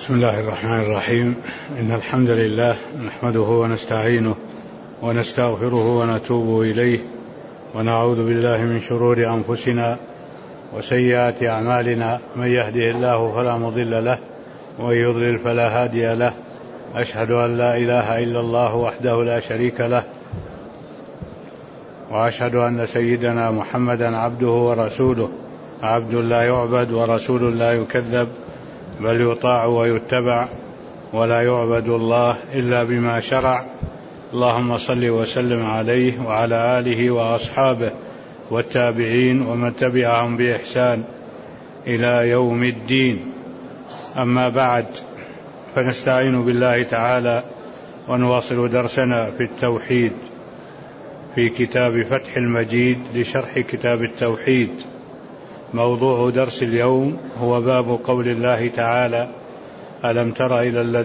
بسم الله الرحمن الرحيم. إن الحمد لله نحمده ونستعينه ونستغفره ونتوب إليه ونعوذ بالله من شرور أنفسنا وسيئات أعمالنا. من يهده الله فلا مضل له ومن يضلل فلا هادي له. أشهد أن لا إله إلا الله وحده لا شريك له، وأشهد أن سيدنا محمدا عبده ورسوله، عبد لا يعبد ورسول لا يكذب، بل يطاع ويتبع، ولا يعبد الله إلا بما شرع. اللهم صل وسلم عليه وعلى آله وأصحابه والتابعين ومن تبعهم بإحسان إلى يوم الدين. أما بعد، فنستعين بالله تعالى ونواصل درسنا في التوحيد في كتاب فتح المجيد لشرح كتاب التوحيد. موضوع درس اليوم هو باب قول الله تعالى: ألم تر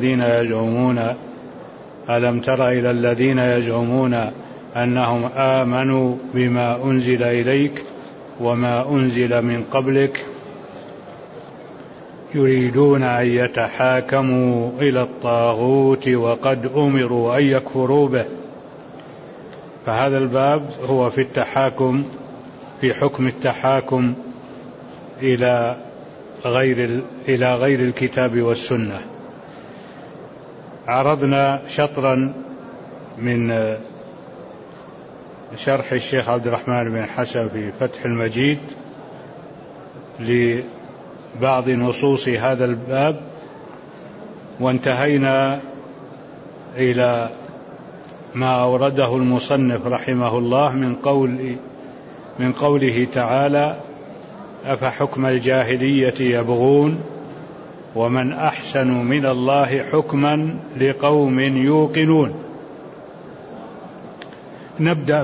إلى الذين يزعمون أنهم آمنوا بما أنزل إليك وما أنزل من قبلك يريدون أن يتحاكموا إلى الطاغوت وقد أمروا أن يكفروا به. فهذا الباب هو في التحاكم، في حكم التحاكم إلى غير الكتاب والسنة. عرضنا شطرا من شرح الشيخ عبد الرحمن بن حسن في فتح المجيد لبعض نصوص هذا الباب، وانتهينا إلى ما أورده المصنف رحمه الله من قوله تعالى: أفحكم الجاهلية يبغون ومن أحسن من الله حكما لقوم يوقنون. نبدأ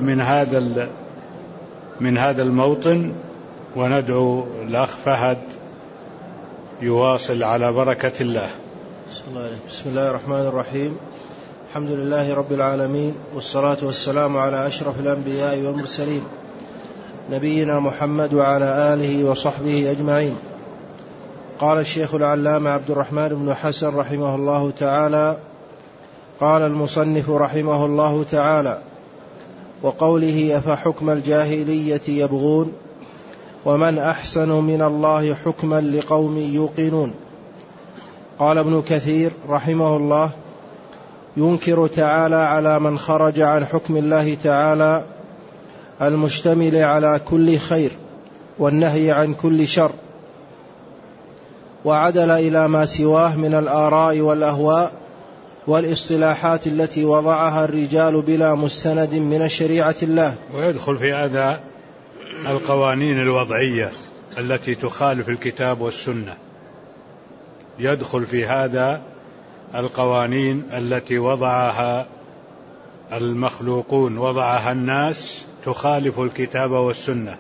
من هذا الموطن وندعو الأخ فهد يواصل على بركة الله. بسم الله الرحمن الرحيم. الحمد لله رب العالمين، والصلاة والسلام على أشرف الأنبياء والمرسلين، نبينا محمد وعلى آله وصحبه أجمعين. قال الشيخ العلامة عبد الرحمن بن حسن رحمه الله تعالى: قال المصنف رحمه الله تعالى: وقوله أفحكم الجاهلية يبغون ومن أحسن من الله حكما لقوم يوقنون. قال ابن كثير رحمه الله: ينكر تعالى على من خرج عن حكم الله تعالى المشتمل على كل خير والنهي عن كل شر، وعدل إلى ما سواه من الآراء والأهواء والاصطلاحات التي وضعها الرجال بلا مستند من شريعة الله. ويدخل في هذا القوانين الوضعية التي تخالف الكتاب والسنة، يدخل في هذا القوانين التي وضعها المخلوقون، وضعها الناس، تخالف الكتاب والسنة.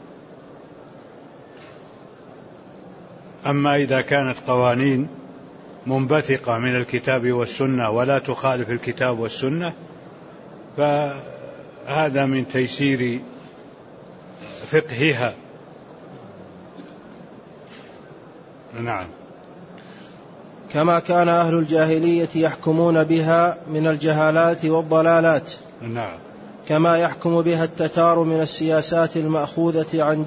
أما إذا كانت قوانين منبثقة من الكتاب والسنة ولا تخالف الكتاب والسنة، فهذا من تيسير فقهها. نعم. كما كان أهل الجاهلية يحكمون بها من الجهالات والضلالات. نعم. كما يحكم بها التتار من السياسات المأخوذة عن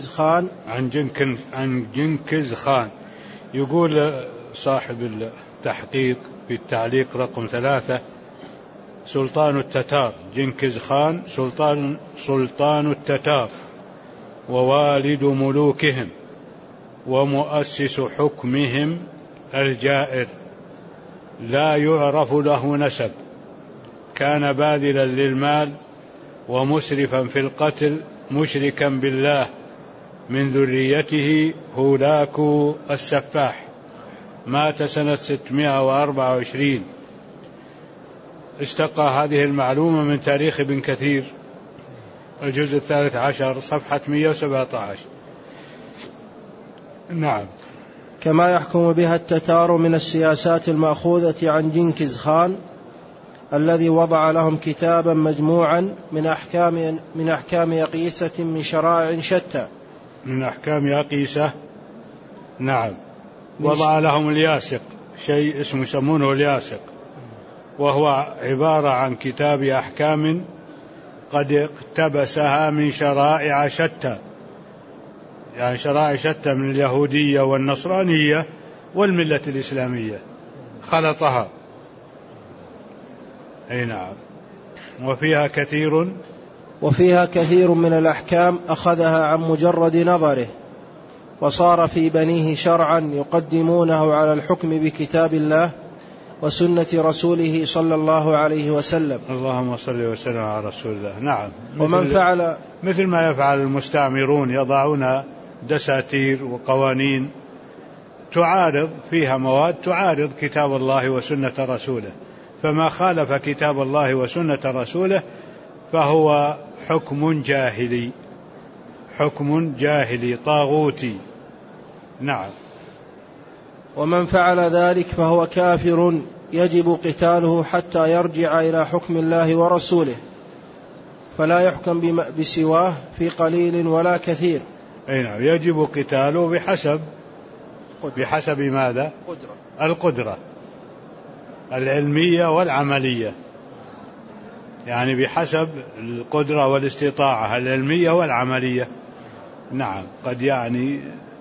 جنكز خان. يقول صاحب التحقيق في التعليق رقم 3: سلطان التتار جنكز خان سلطان التتار ووالد ملوكهم ومؤسس حكمهم الجائر، لا يعرف له نسب، كان باذلا للمال ومسرفا في القتل، مشركا بالله، من ذريته هولاكو السفاح، مات سنة 624. استقى هذه المعلومة من تاريخ ابن كثير الجزء 13 صفحة 117. نعم. كما يحكم بها التتار من السياسات المأخوذة عن جنكز خان الذي وضع لهم كتابا مجموعا من أحكام يقيسة من شرائع شتى. من أحكام يقيسة. نعم. وضع لهم الياسق شيء اسمه يسمونه الياسق، وهو عبارة عن كتاب أحكام قد اقتبسها من شرائع شتى، يعني شرائع شتى من اليهودية والنصرانية والملة الإسلامية خلطها. أي نعم. وفيها كثير من الأحكام أخذها عن مجرد نظره، وصار في بنيه شرعا يقدمونه على الحكم بكتاب الله وسنة رسوله صلى الله عليه وسلم. اللهم صل وسلم على رسول الله. نعم. مثل ما يفعل المستعمرون، يضعون دساتير وقوانين تعارض فيها مواد تعارض كتاب الله وسنة رسوله، فما خالف كتاب الله وسنة رسوله فهو حكم جاهلي طاغوتي. نعم. ومن فعل ذلك فهو كافر يجب قتاله حتى يرجع إلى حكم الله ورسوله، فلا يحكم بسواه في قليل ولا كثير. أي نعم. يجب قتاله بحسب ماذا؟ القدرة العلمية والعملية، يعني بحسب القدرة والاستطاعة العلمية والعملية. نعم. قد يعني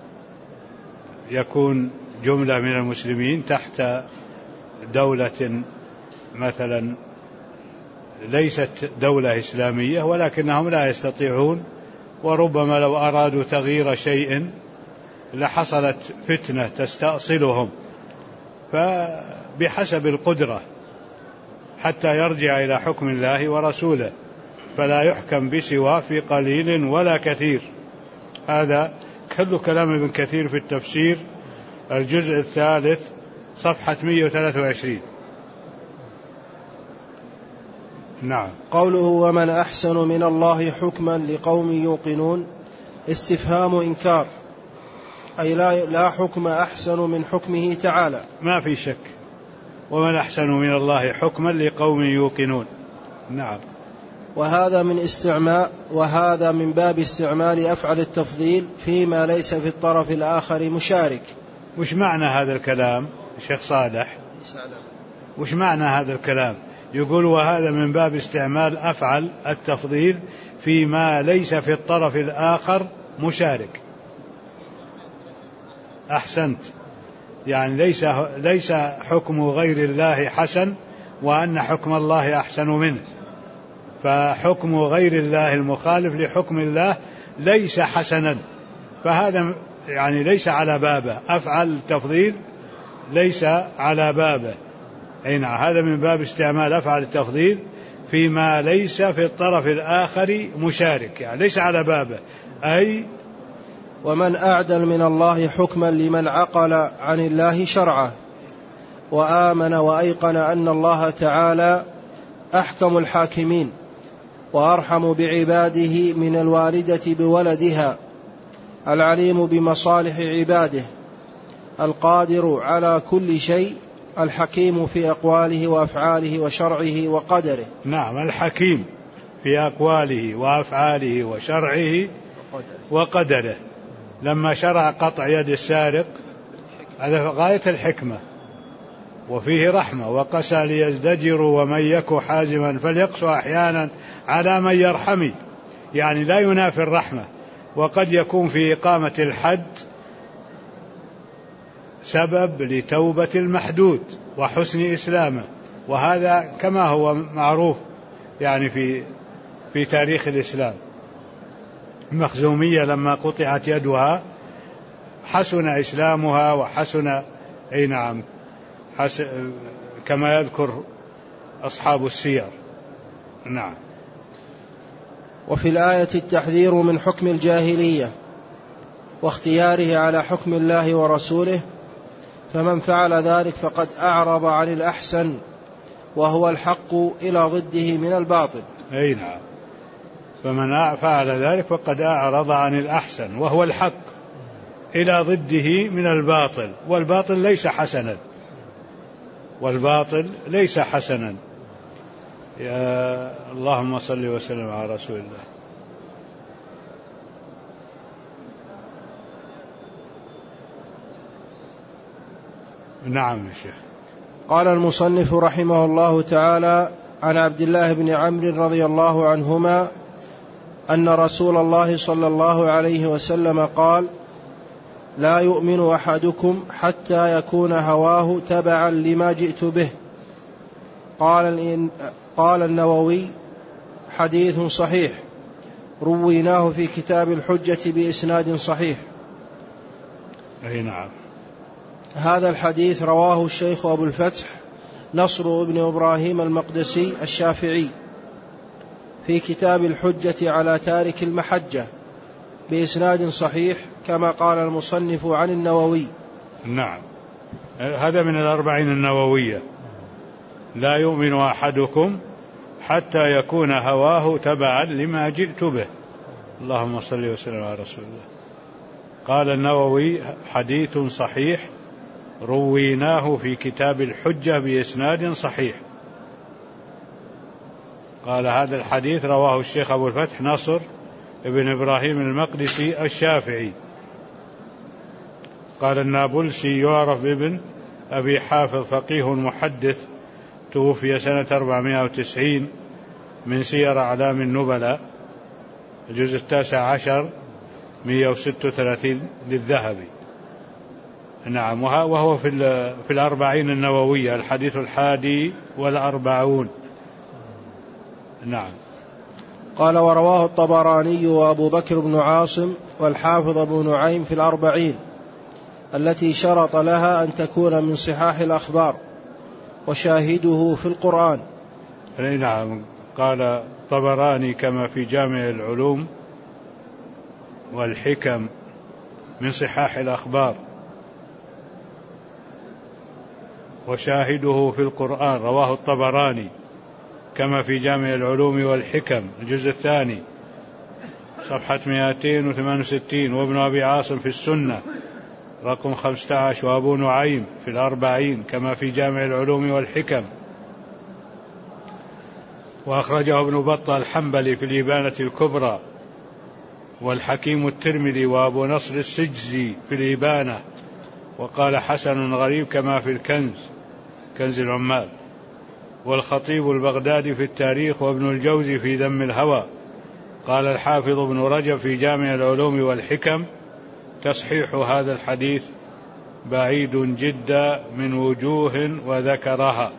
يكون جملة من المسلمين تحت دولة مثلا ليست دولة إسلامية ولكنهم لا يستطيعون، وربما لو أرادوا تغيير شيء لحصلت فتنة تستأصلهم، فبحسب القدرة حتى يرجع إلى حكم الله ورسوله، فلا يحكم بسواه في قليل ولا كثير. هذا كل كلام ابن كثير في التفسير الجزء 3 صفحة 123. نعم. قوله ومن أحسن من الله حكما لقوم يوقنون استفهام إنكار، أي لا حكم أحسن من حكمه تعالى. ما في شك، ومن أحسن من الله حكما لقوم يوقنون. نعم. وهذا من باب استعمال أفعل التفضيل فيما ليس في الطرف الآخر مشارك. وش معنى هذا الكلام شيخ صالح؟ وش معنى هذا الكلام؟ يقول وهذا من باب استعمال أفعل التفضيل فيما ليس في الطرف الآخر مشارك. أحسنت. يعني ليس حكم غير الله حسن وأن حكم الله أحسن منه، فحكم غير الله المخالف لحكم الله ليس حسنا، فهذا يعني ليس على بابه. أفعل التفضيل ليس على بابه. أي نعم. هذا من باب استعمال أفعل التفضيل فيما ليس في الطرف الآخر مشارك، يعني ليس على بابه. أي ومن أعدل من الله حكما لمن عقل عن الله شرعه وآمن وأيقن أن الله تعالى أحكم الحاكمين وأرحم بعباده من الوالدة بولدها، العليم بمصالح عباده، القادر على كل شيء، الحكيم في أقواله وأفعاله وشرعه وقدره. نعم. الحكيم في أقواله وأفعاله وشرعه وقدره. لما شرع قطع يد السارق هذا غاية الحكمة وفيه رحمة، وقسى ليزدجروا ومن يك حازما فليقسو أحيانا على من يرحمي، يعني لا ينافي الرحمة. وقد يكون في إقامة الحد سبب لتوبة المحدود وحسن إسلامه، وهذا كما هو معروف يعني في تاريخ الإسلام. المخزومية لما قطعت يدها حسن إسلامها وحسن أي نعم كما يذكر أصحاب السير. نعم. وفي الآية التحذير من حكم الجاهلية واختياره على حكم الله ورسوله، فمن فعل ذلك فقد أعرض عن الأحسن وهو الحق إلى ضده من الباطل. أي نعم. فمن فعل ذلك فقد أعرض عن الأحسن وهو الحق إلى ضده من الباطل، والباطل ليس حسنا. يا اللهم صل وسلم على رسول الله. نعم يا شيخ. قال المصنف رحمه الله تعالى: عن عبد الله بن عمرو رضي الله عنهما أن رسول الله صلى الله عليه وسلم قال: لا يؤمن أحدكم حتى يكون هواه تبعا لما جئت به. قال النووي: حديث صحيح، رويناه في كتاب الحجة بإسناد صحيح. أي نعم. هذا الحديث رواه الشيخ أبو الفتح نصر بن إبراهيم المقدسي الشافعي في كتاب الحجة على تارك المحجة بإسناد صحيح، كما قال المصنف عن النووي. نعم، هذا من الأربعين النووية: لا يؤمن أحدكم حتى يكون هواه تبعا لما جئت به. اللهم صل وسلم على رسول الله. قال النووي: حديث صحيح، رويناه في كتاب الحجة بإسناد صحيح. قال هذا الحديث رواه الشيخ أبو الفتح نصر ابن إبراهيم المقدسي الشافعي. قال النابلسي: يعرف ابن أبي حافظ، فقيه محدث، توفي سنة 490، من سير أعلام النبلاء، الجزء 19 136 للذهبي. نعم، وهو في الأربعين النووية، الحديث 41. نعم. قال: ورواه الطبراني وأبو بكر بن عاصم والحافظ أبو نعيم في الأربعين التي شرط لها أن تكون من صحاح الأخبار، وشاهده في القرآن. نعم. قال الطبراني كما في جامع العلوم والحكم من صحاح الأخبار، وشاهده في القرآن. رواه الطبراني كما في جامع العلوم والحكم الجزء 2 صفحة 268، وابن أبي عاصم في السنة رقم 15، وأبو نعيم في الأربعين كما في جامع العلوم والحكم. وأخرجه ابن بطة الحنبلي في الإبانة الكبرى، والحكيم الترمذي وأبو نصر السجزي في الإبانة، وقال حسن غريب كما في كنز العمال، والخطيب البغدادي في التاريخ، وابن الجوزي في ذم الهوى. قال الحافظ ابن رجب في جامع العلوم والحكم: تصحيح هذا الحديث بعيد جدا من وجوه وذكرها.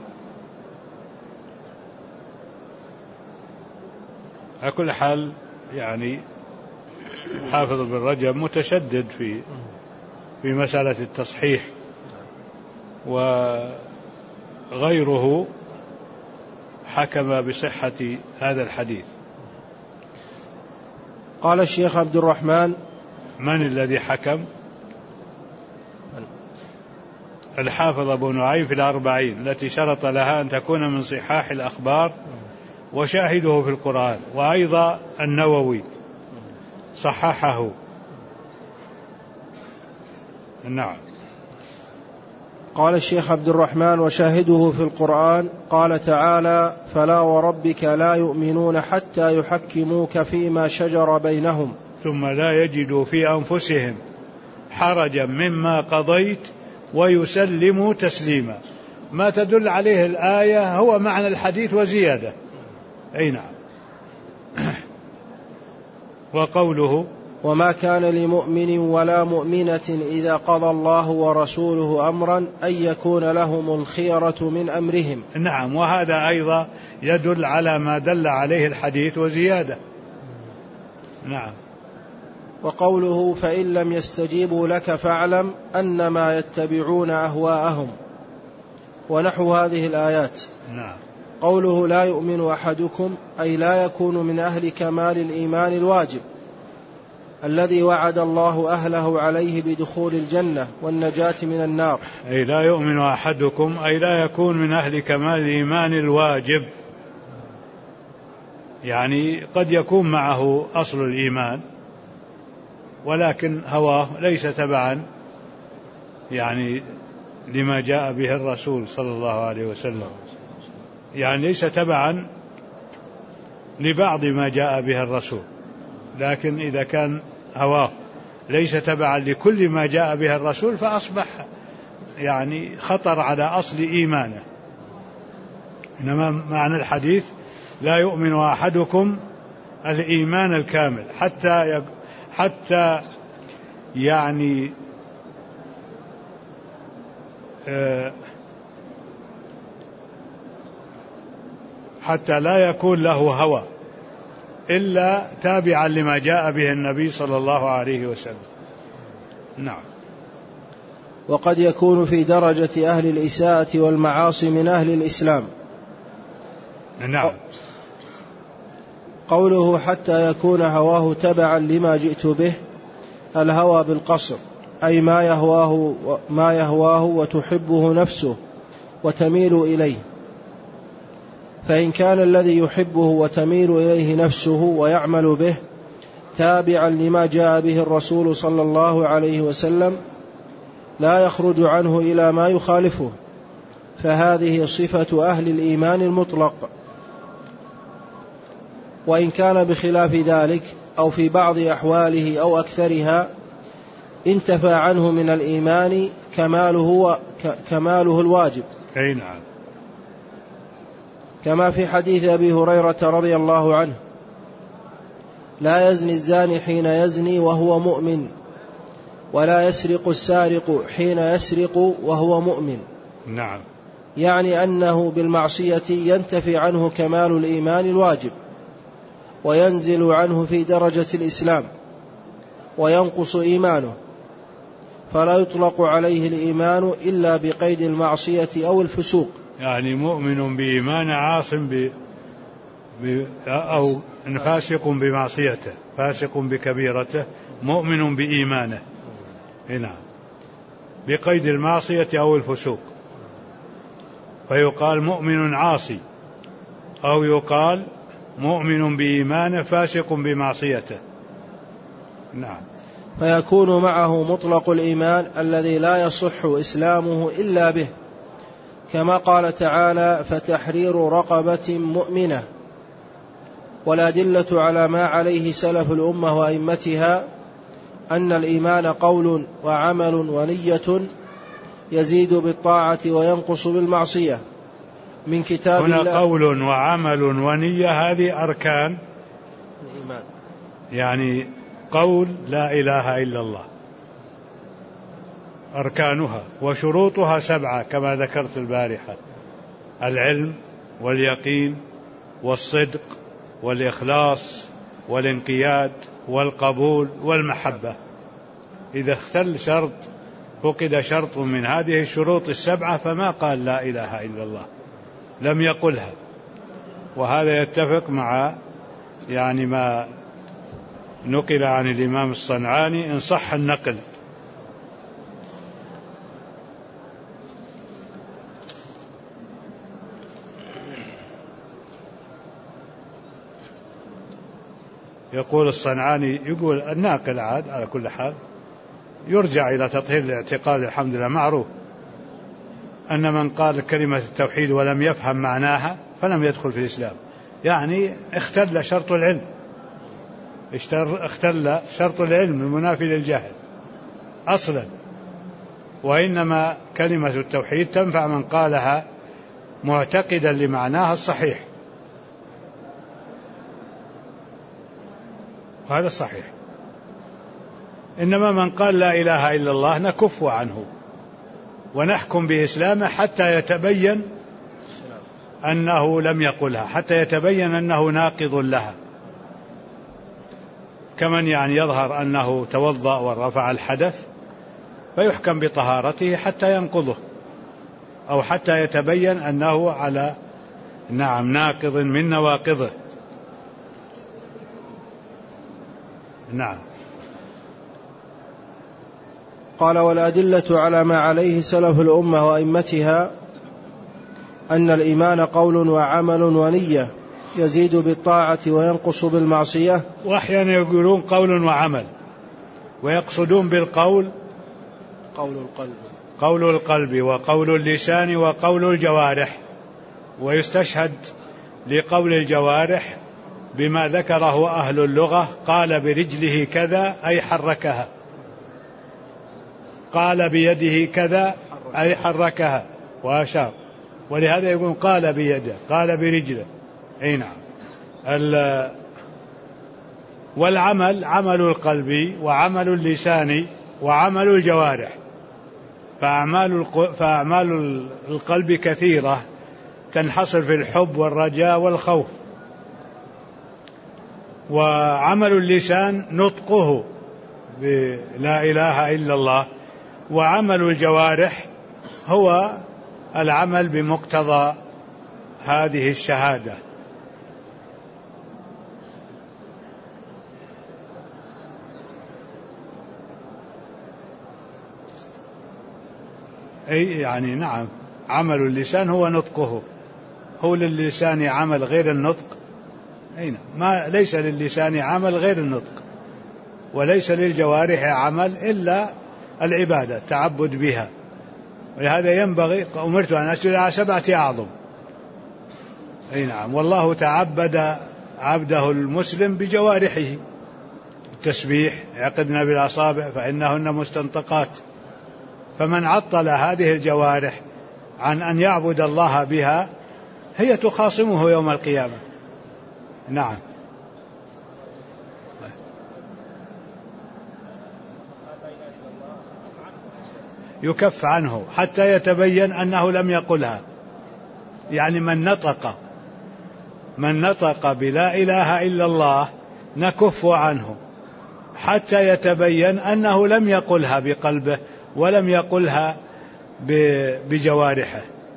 على كل حال يعني حافظ ابن رجب متشدد في مسألة التصحيح، وغيره حكم بصحة هذا الحديث. قال الشيخ عبد الرحمن: من الذي حكم؟ الحافظ أبو نعيم في الأربعين التي شرط لها أن تكون من صحاح الأخبار، وشاهده في القرآن. وأيضا النووي صححه. نعم. قال الشيخ عبد الرحمن: وشاهده في القرآن. قال تعالى: فلا وربك لا يؤمنون حتى يحكموك فيما شجر بينهم ثم لا يجدوا في أنفسهم حرجا مما قضيت ويسلموا تسليما. ما تدل عليه الآية هو معنى الحديث وزيادة. أي نعم. وقوله: وما كان لمؤمن ولا مؤمنة إذا قضى الله ورسوله أمرا أن يكون لهم الخيرة من أمرهم. نعم، وهذا أيضا يدل على ما دل عليه الحديث وزيادة. نعم. وقوله: فإن لم يستجيبوا لك فاعلم أنما يتبعون أهواءهم، ونحو هذه الآيات. نعم. قوله: لا يؤمن أحدكم أي لا يكون من أهل كمال الإيمان الواجب الذي وعد الله أهله عليه بدخول الجنة والنجاة من النار. أي لا يؤمن أحدكم أي لا يكون من أهل كمال الإيمان الواجب، يعني قد يكون معه أصل الإيمان ولكن هواه ليس تبعا يعني لما جاء به الرسول صلى الله عليه وسلم، يعني ليس تبعا لبعض ما جاء به الرسول، لكن إذا كان هواه ليس تبعا لكل ما جاء به الرسول فأصبح يعني خطر على أصل إيمانه. إنما معنى الحديث لا يؤمن أحدكم الإيمان الكامل حتى يعني حتى لا يكون له هوى إلا تابعا لما جاء به النبي صلى الله عليه وسلم. نعم. وقد يكون في درجة أهل الإساءة والمعاصي من أهل الإسلام. نعم. قوله حتى يكون هواه تبعا لما جئت به، الهوى بالقصر أي ما يهواه وتحبه نفسه وتميل إليه. فإن كان الذي يحبه وتميل إليه نفسه ويعمل به تابعا لما جاء به الرسول صلى الله عليه وسلم لا يخرج عنه إلى ما يخالفه، فهذه صفة أهل الإيمان المطلق. وإن كان بخلاف ذلك أو في بعض أحواله أو أكثرها انتفى عنه من الإيمان كماله الواجب. أي نعم. كما في حديث أبي هريرة رضي الله عنه: لا يزني الزاني حين يزني وهو مؤمن، ولا يسرق السارق حين يسرق وهو مؤمن. نعم. يعني أنه بالمعصية ينتفي عنه كمال الإيمان الواجب، وينزل عنه في درجة الإسلام، وينقص إيمانه، فلا يطلق عليه الإيمان إلا بقيد المعصية أو الفسوق. يعني مؤمن بإيمان عاص أو فاسق بمعصيته، فاسق بكبيرته، مؤمن بإيمانه. هنا بقيد المعصية أو الفسوق، فيقال مؤمن عاصي، أو يقال مؤمن بإيمانه فاسق بمعصيته. نعم. فيكون معه مطلق الإيمان الذي لا يصح إسلامه إلا به، كما قال تعالى: فتحرير رقبة مؤمنة. والأدلة على ما عليه سلف الأمة وأئمتها أن الإيمان قول وعمل ونية يزيد بالطاعة وينقص بالمعصية من كتاب الله. هنا قول وعمل ونية، هذه أركان الإيمان، يعني قول لا إله إلا الله أركانها، وشروطها 7 كما ذكرت البارحة: العلم واليقين والصدق والإخلاص والانقياد والقبول والمحبة. إذا اختل شرط، فقد شرط من هذه الشروط 7 فما قال لا إله إلا الله، لم يقلها. وهذا يتفق مع يعني ما نقل عن الإمام الصنعاني إن صح النقل. يقول الصنعاني، يقول الناقل عاد على كل حال يرجع إلى تطهير الاعتقاد. الحمد لله معروف أن من قال كلمة التوحيد ولم يفهم معناها فلم يدخل في الإسلام، يعني اختل شرط العلم، اختل شرط العلم المنافي للجهل أصلا. وإنما كلمة التوحيد تنفع من قالها معتقدا لمعناها الصحيح، وهذا الصحيح. إنما من قال لا إله إلا الله نكف عنه ونحكم بإسلامه حتى يتبين أنه لم يقلها، حتى يتبين أنه ناقض لها، كمن يعني يظهر أنه توضأ ورفع الحدث فيحكم بطهارته حتى ينقضه، أو حتى يتبين أنه على ناقض من نواقضه. نعم. قال: والأدلة على ما عليه سلف الأمة وأئمتها أن الإيمان قول وعمل ونية يزيد بالطاعة وينقص بالمعصية. وأحيانا يقولون قول وعمل، ويقصدون بالقول قول القلب وقول اللسان وقول الجوارح، ويستشهد لقول الجوارح بما ذكره أهل اللغة: قال برجله كذا أي حركها، قال بيده كذا أي حركها وأشار، ولهذا يقول قال بيده قال برجله. أي نعم. والعمل عمل القلب وعمل اللسان وعمل الجوارح، فأعمال القلب كثيرة تنحصر في الحب والرجاء والخوف، وعمل اللسان نطقه بلا إله إلا الله، وعمل الجوارح هو العمل بمقتضى هذه الشهادة. أي يعني نعم، عمل اللسان هو نطقه، هو للسان عمل غير النطق. أي نعم، ما ليس للسان عمل غير النطق، وليس للجوارح عمل إلا العبادة تعبد بها. ولهذا ينبغي أمرت أن أسجد على 7 أعظم. أي نعم. والله تعبد عبده المسلم بجوارحه، التسبيح يعقدن بالأصابع فإنهن مستنطقات، فمن عطل هذه الجوارح عن أن يعبد الله بها هي تخاصمه يوم القيامة. نعم. يكف عنه حتى يتبين أنه لم يقلها، يعني من نطق بلا إله إلا الله نكف عنه حتى يتبين أنه لم يقلها بقلبه ولم يقلها بجوارحه.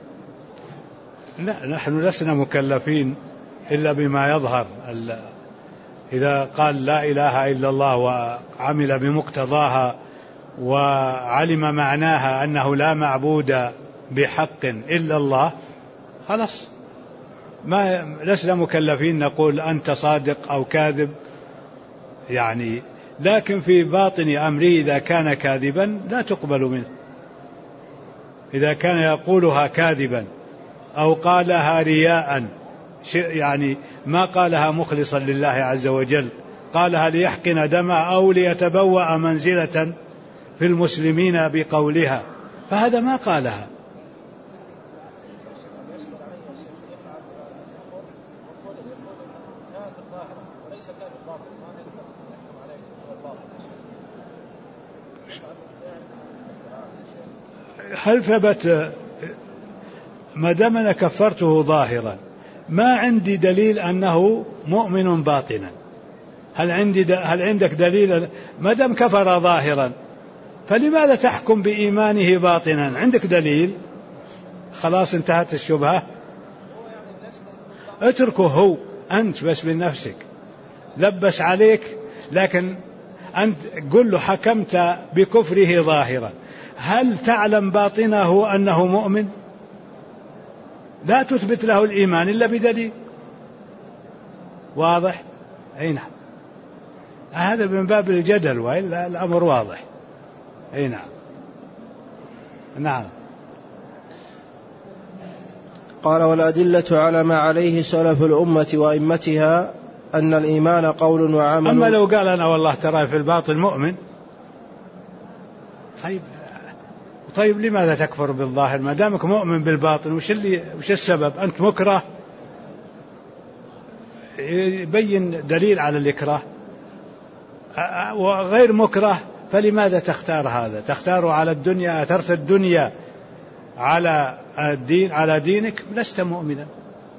لا، نحن لسنا مكلفين إلا بما يظهر. إذا قال لا إله إلا الله وعمل بمقتضاها وعلم معناها أنه لا معبود بحق إلا الله، خلاص ما لسنا مكلفين نقول أنت صادق أو كاذب يعني. لكن في باطن أمره إذا كان كاذبا لا تقبل منه، إذا كان يقولها كاذبا أو قالها رياء، يعني ما قالها مخلصا لله عز وجل، قالها ليحقن دمه أو ليتبوأ منزلة في المسلمين بقولها، فهذا ما قالها. هل ثبت ما دام أنا كفرته ظاهرا ما عندي دليل أنه مؤمن باطنا؟ هل عندك دليل؟ ما دام كفر ظاهرا فلماذا تحكم بإيمانه باطنا؟ عندك دليل؟ خلاص انتهت الشبهة. اتركه هو أنت بس من نفسك، لبس عليك، لكن أنت قل له حكمت بكفره ظاهرا، هل تعلم باطنه أنه مؤمن؟ لا تثبت له الإيمان إلا بدليل واضح. أي نعم، هذا من باب الجدل، وإلا الأمر واضح. أي نعم. نعم. قال والأدلة على ما عليه سلف الأمة وأئمتها أن الإيمان قول وعمل. أما لو قال أنا والله ترى في الباطن مؤمن، طيب لماذا تكفر بالظاهر ما دامك مؤمن بالباطن؟ وش السبب؟ أنت مكره، يبين دليل على الإكراه، وغير مكره فلماذا تختار هذا؟ تختار على الدنيا، أثرت الدنيا على الدين، على دينك، لست مؤمنا.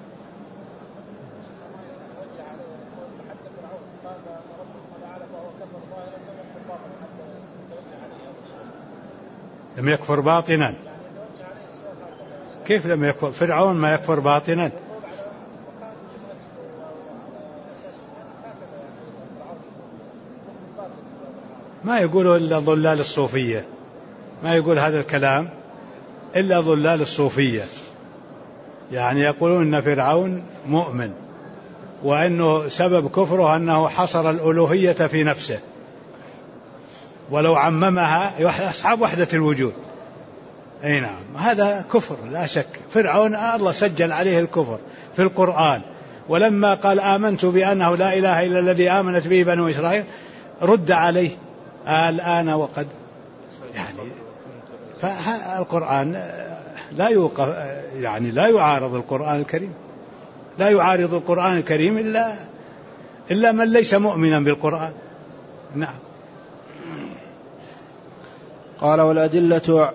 لم يكفر باطنا. كيف لم يكفر؟ فرعون ما يكفر باطنا. ما يقولوا إلا ضلال الصوفية، ما يقول هذا الكلام إلا ضلال الصوفية، يعني يقولون أن فرعون مؤمن وأنه سبب كفره أنه حصر الألوهية في نفسه، ولو عممها أصحاب وحدة الوجود. أي نعم، هذا كفر لا شك. فرعون الله سجل عليه الكفر في القرآن، ولما قال آمنت بأنه لا إله إلا الذي آمنت به بنو إسرائيل رد عليه الآن وقد يعني فالقرآن لا يوقف، يعني لا يعارض القرآن الكريم، لا يعارض القرآن الكريم إلا من ليس مؤمنا بالقرآن. نعم. قال والأدلة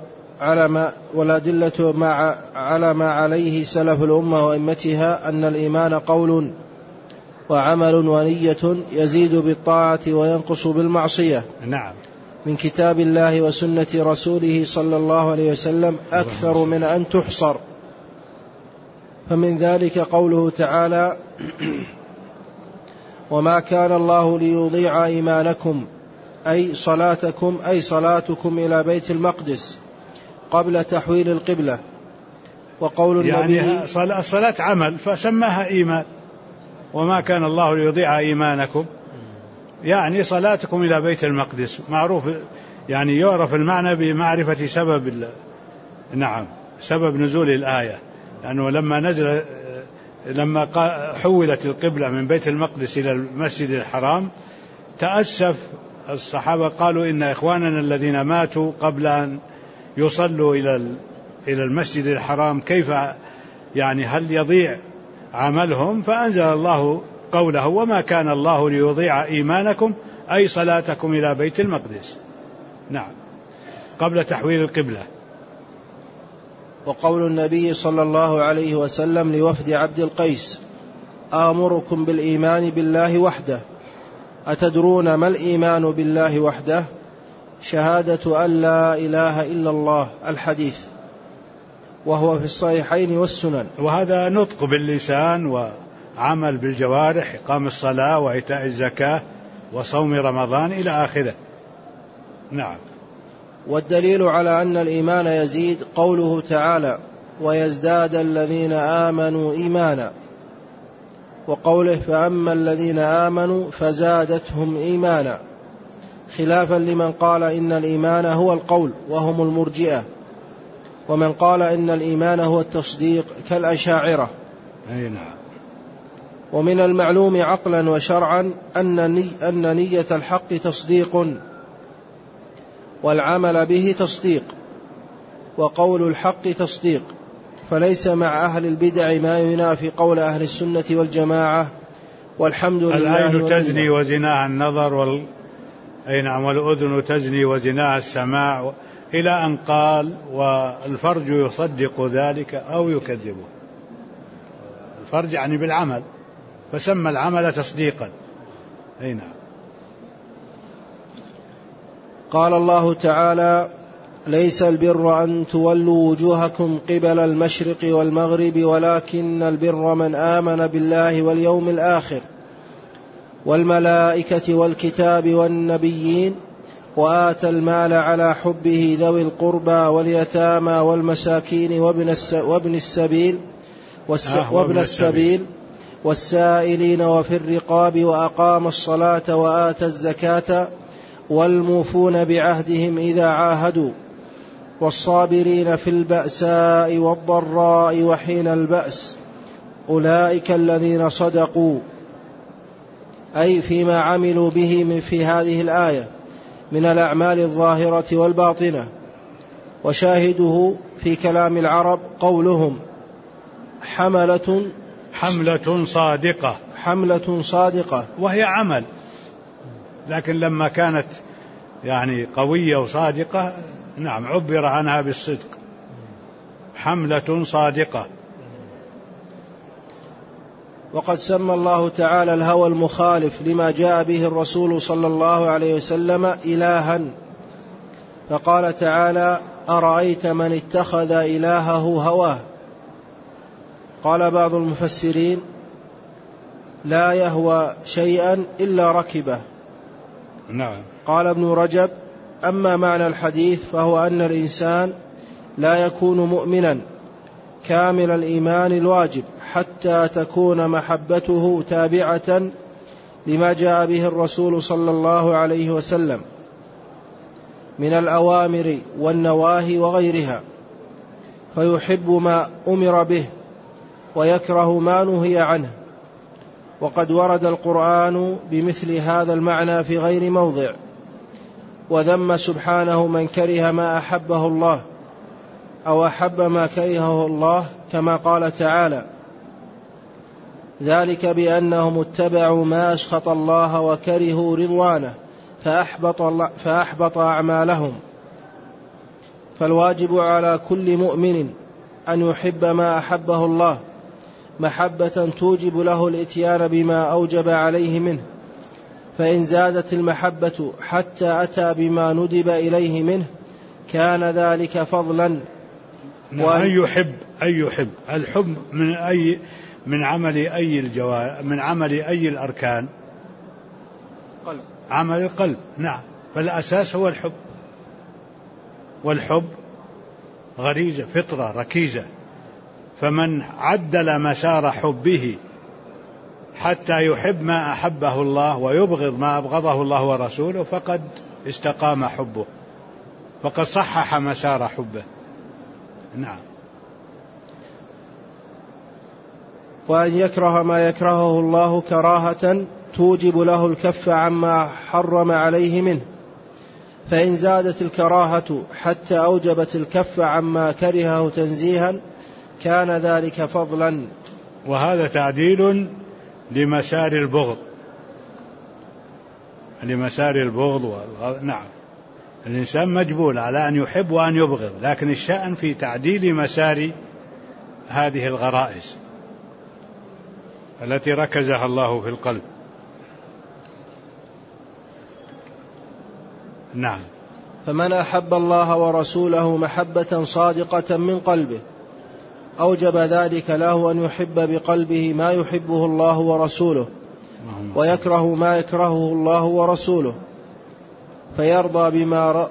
على ما عليه سلف الأمة وأئمتها أن الإيمان قول وعمل ونية يزيد بالطاعة وينقص بالمعصية. نعم. من كتاب الله وسنة رسوله صلى الله عليه وسلم أكثر من أن تحصر. فمن ذلك قوله تعالى: وما كان الله ليضيع إيمانكم أي صلاتكم إلى بيت المقدس قبل تحويل القبلة. وقول النبي يعني الصلاة عمل فسماها إيمان. وما كان الله ليضيع إيمانكم يعني صلاتكم إلى بيت المقدس، معروف، يعني يعرف المعنى بمعرفة سبب نزول الآية، لأنه لما حولت القبلة من بيت المقدس إلى المسجد الحرام تأسف الصحابة، قالوا إن إخواننا الذين ماتوا قبل أن يصلوا إلى المسجد الحرام كيف يعني هل يضيع عملهم؟ فأنزل الله قوله: وما كان الله ليضيع إيمانكم أي صلاتكم إلى بيت المقدس. نعم، قبل تحويل القبلة. وقول النبي صلى الله عليه وسلم لوفد عبد القيس: آمركم بالإيمان بالله وحده، أتدرون ما الإيمان بالله وحده؟ شهادة أن لا إله إلا الله، الحديث، وهو في الصحيحين والسنن. وهذا نطق باللسان وعمل بالجوارح، إقام الصلاة وإيتاء الزكاة وصوم رمضان إلى آخره. نعم. والدليل على أن الإيمان يزيد قوله تعالى: ويزداد الذين آمنوا إيمانا، وقوله: فأما الذين آمنوا فزادتهم إيمانا، خلافا لمن قال إن الإيمان هو القول وهم المرجئة، ومن قال إن الإيمان هو التصديق كالأشاعرة. أي نعم. ومن المعلوم عقلا وشرعا أن نية الحق تصديق، والعمل به تصديق، وقول الحق تصديق، فليس مع أهل البدع ما ينافي قول أهل السنة والجماعة. والحمد لله. العين تزني وزناها النظر والأذن تزني وزناها السماع، إلى أن قال: والفرج يصدق ذلك أو يكذبه. الفرج يعني بالعمل، فسمى العمل تصديقا. أي نعم. قال الله تعالى: ليس البر أن تولوا وجوهكم قبل المشرق والمغرب ولكن البر من آمن بالله واليوم الآخر والملائكة والكتاب والنبيين وآتى المال على حبه ذوي القربى واليتامى والمساكين وابن السبيل والسائلين وفي الرقاب وأقام الصلاة وآتى الزكاة والموفون بعهدهم إذا عاهدوا والصابرين في البأساء والضراء وحين البأس أولئك الذين صدقوا، أي فيما عملوا به في هذه الآية من الأعمال الظاهرة والباطنة. وشاهده في كلام العرب قولهم: حملة صادقة، وهي عمل، لكن لما كانت يعني قوية وصادقة نعم عبر عنها بالصدق، حملة صادقة. وقد سمى الله تعالى الهوى المخالف لما جاء به الرسول صلى الله عليه وسلم إلها، فقال تعالى: أرأيت من اتخذ إلهه هواه. قال بعض المفسرين: لا يهوى شيئا إلا ركبه. نعم. قال ابن رجب: أما معنى الحديث فهو أن الإنسان لا يكون مؤمنا كامل الإيمان الواجب حتى تكون محبته تابعة لما جاء به الرسول صلى الله عليه وسلم من الأوامر والنواهي وغيرها، فيحب ما أمر به ويكره ما نهي عنه. وقد ورد القرآن بمثل هذا المعنى في غير موضع، وذم سبحانه من كره ما أحبه الله أو أحب ما كرهه الله، كما قال تعالى: ذلك بأنهم اتبعوا ما أسخط الله وكرهوا رضوانه فأحبط أعمالهم. فالواجب على كل مؤمن أن يحب ما أحبه الله محبة توجب له الإتيان بما أوجب عليه منه، فإن زادت المحبة حتى أتى بما ندب إليه منه كان ذلك فضلا. أن يحب الحب من عمل أي الأركان؟ قلب. عمل القلب، نعم. فالأساس هو الحب، والحب غريزة فطرة ركيزة، فمن عدل مسار حبه حتى يحب ما أحبه الله ويبغض ما أبغضه الله ورسوله فقد استقام حبه، فقد صحح مسار حبه. نعم. وأن يكره ما يكرهه الله كراهة توجب له الكف عما حرم عليه منه، فإن زادت الكراهة حتى أوجبت الكف عما كرهه تنزيها كان ذلك فضلا. وهذا تعديل لمسار البغض نعم. الإنسان مجبول على أن يحب وأن يبغض، لكن الشأن في تعديل مسار هذه الغرائز التي ركزها الله في القلب. نعم. فمن أحب الله ورسوله محبة صادقة من قلبه أوجب ذلك له أن يحب بقلبه ما يحبه الله ورسوله، ويكره ما يكرهه الله ورسوله، فيرضى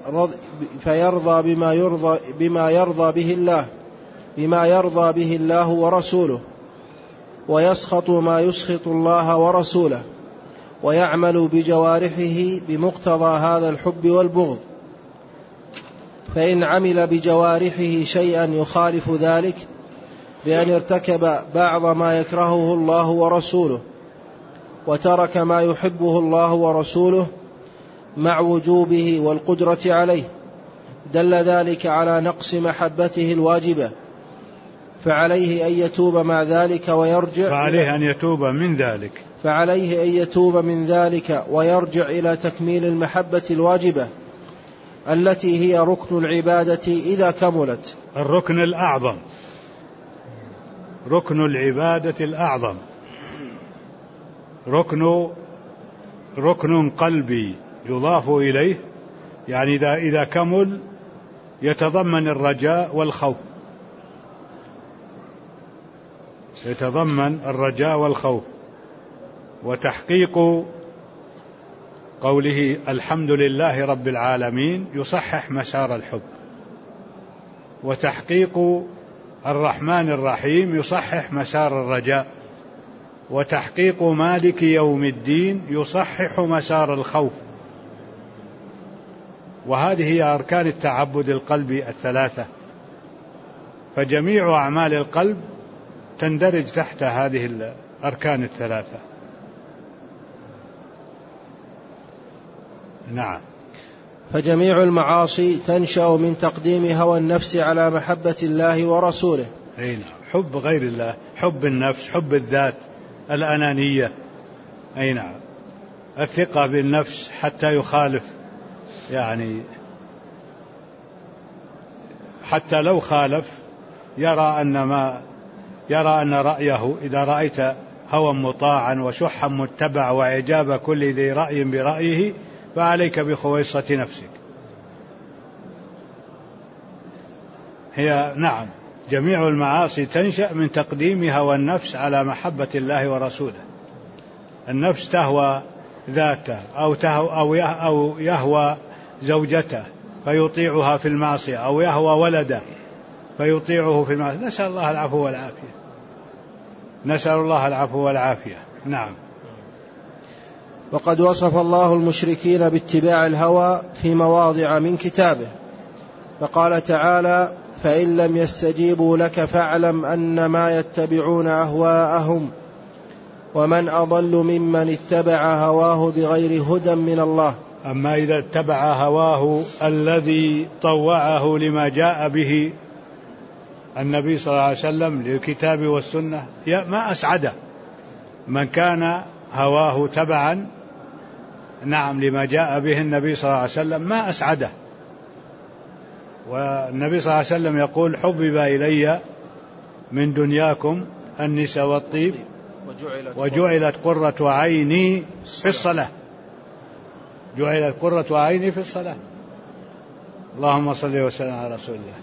بما يرضى به الله ورسوله، ويسخط ما يسخط الله ورسوله، ويعمل بجوارحه بمقتضى هذا الحب والبغض. فإن عمل بجوارحه شيئا يخالف ذلك بأن ارتكب بعض ما يكرهه الله ورسوله وترك ما يحبه الله ورسوله مع وجوبه والقدرة عليه، دل ذلك على نقص محبته الواجبة، فعليه أن يتوب مع ذلك ويرجع فعليه أن يتوب من ذلك ويرجع إلى تكميل المحبة الواجبة التي هي ركن العبادة إذا كملت. الركن الأعظم، ركن العبادة الأعظم، ركن قلبي يضاف إليه، يعني إذا كمل يتضمن الرجاء والخوف، وتحقيق قوله الحمد لله رب العالمين يصحح مسار الحب، وتحقيق الرحمن الرحيم يصحح مسار الرجاء، وتحقيق مالك يوم الدين يصحح مسار الخوف. وهذه هي أركان التعبد القلبي الثلاثة، فجميع أعمال القلب تندرج تحت هذه الأركان الثلاثة. نعم. فجميع المعاصي تنشأ من تقديم هوى النفس على محبة الله ورسوله. أي نعم. حب غير الله، حب النفس، حب الذات، الأنانية. أي نعم. الثقة بالنفس حتى يخالف، يعني حتى لو خالف يرى أن رأيه، إذا رأيت هوى مطاعا وشحا متبع وإعجاب كل ذي رأي برأيه فعليك بخويصة نفسك. هي نعم، جميع المعاصي تنشأ من تقديم هوى النفس على محبة الله ورسوله. النفس تهوى ذاته أو يهوى زوجته فيطيعها في المعصية، أو يهوى ولده فيطيعه في المعصية. نسأل الله العفو والعافية. نعم. وقد وصف الله المشركين باتباع الهوى في مواضع من كتابه، فقال تعالى: فإن لم يستجيبوا لك فاعلم أنما يتبعون أهواءهم ومن أضل ممن اتبع هواه بغير هدى من الله. أما إذا اتبع هواه الذي طوعه لما جاء به النبي صلى الله عليه وسلم للكتاب والسنة ما أسعده من كان هواه تبعا لما جاء به النبي صلى الله عليه وسلم، ما أسعده. والنبي صلى الله عليه وسلم يقول: حبب إلي من دنياكم النساء والطيب وجعلت قرة عيني في الصلاة. جعلت قرة عيني في الصلاة. اللهم صل وسلم على رسول الله.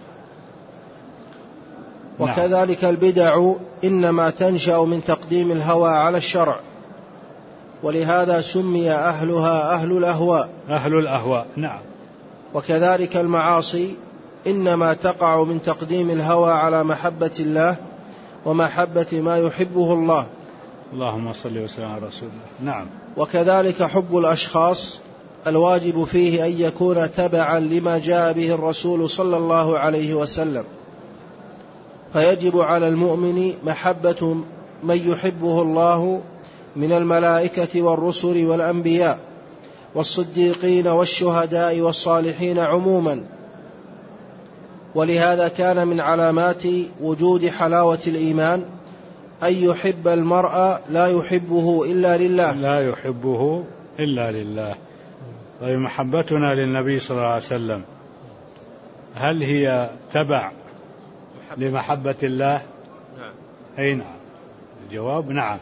وكذلك البدع إنما تنشأ من تقديم الهوى على الشرع، ولهذا سمي أهلها أهل الأهواء. أهل الأهواء، نعم. وكذلك المعاصي إنما تقع من تقديم الهوى على محبة الله ومحبة ما يحبه الله. اللهم صل وسلم على رسول الله. نعم. وكذلك حب الأشخاص الواجب فيه أن يكون تبعا لما جاء به الرسول صلى الله عليه وسلم، فيجب على المؤمن محبة من يحبه الله من الملائكة والرسل والأنبياء والصديقين والشهداء والصالحين عموما. ولهذا كان من علامات وجود حلاوة الإيمان أن يحب المرء لا يحبه إلا لله. لا يحبه إلا لله. طيب، محبتنا للنبي صلى الله عليه وسلم هل هي تبع لمحبة الله؟ نعم. أي نعم. الجواب نعم.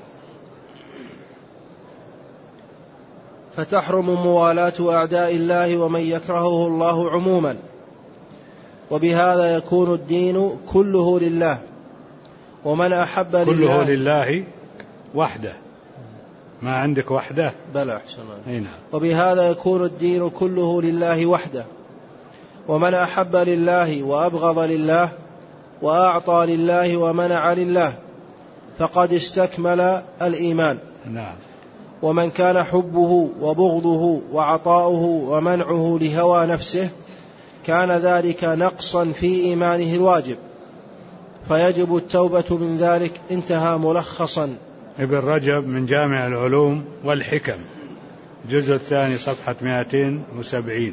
فتحرم موالاة أعداء الله ومن يكرهه الله عموما، وبهذا يكون الدين كله لله. ومن أحب لله كله لله وحده، ما عندك وحده؟ بلى أحسن. نعم. وبهذا يكون الدين كله لله وحده. ومن أحب لله وأبغض لله وأعطى لله ومنع لله فقد استكمل الإيمان. نعم. ومن كان حبه وبغضه وعطاؤه ومنعه لهوى نفسه كان ذلك نقصا في إيمانه الواجب، فيجب التوبة من ذلك. انتهى ملخصا ابن رجب من جامع العلوم والحكم، الجزء الثاني، صفحة 270.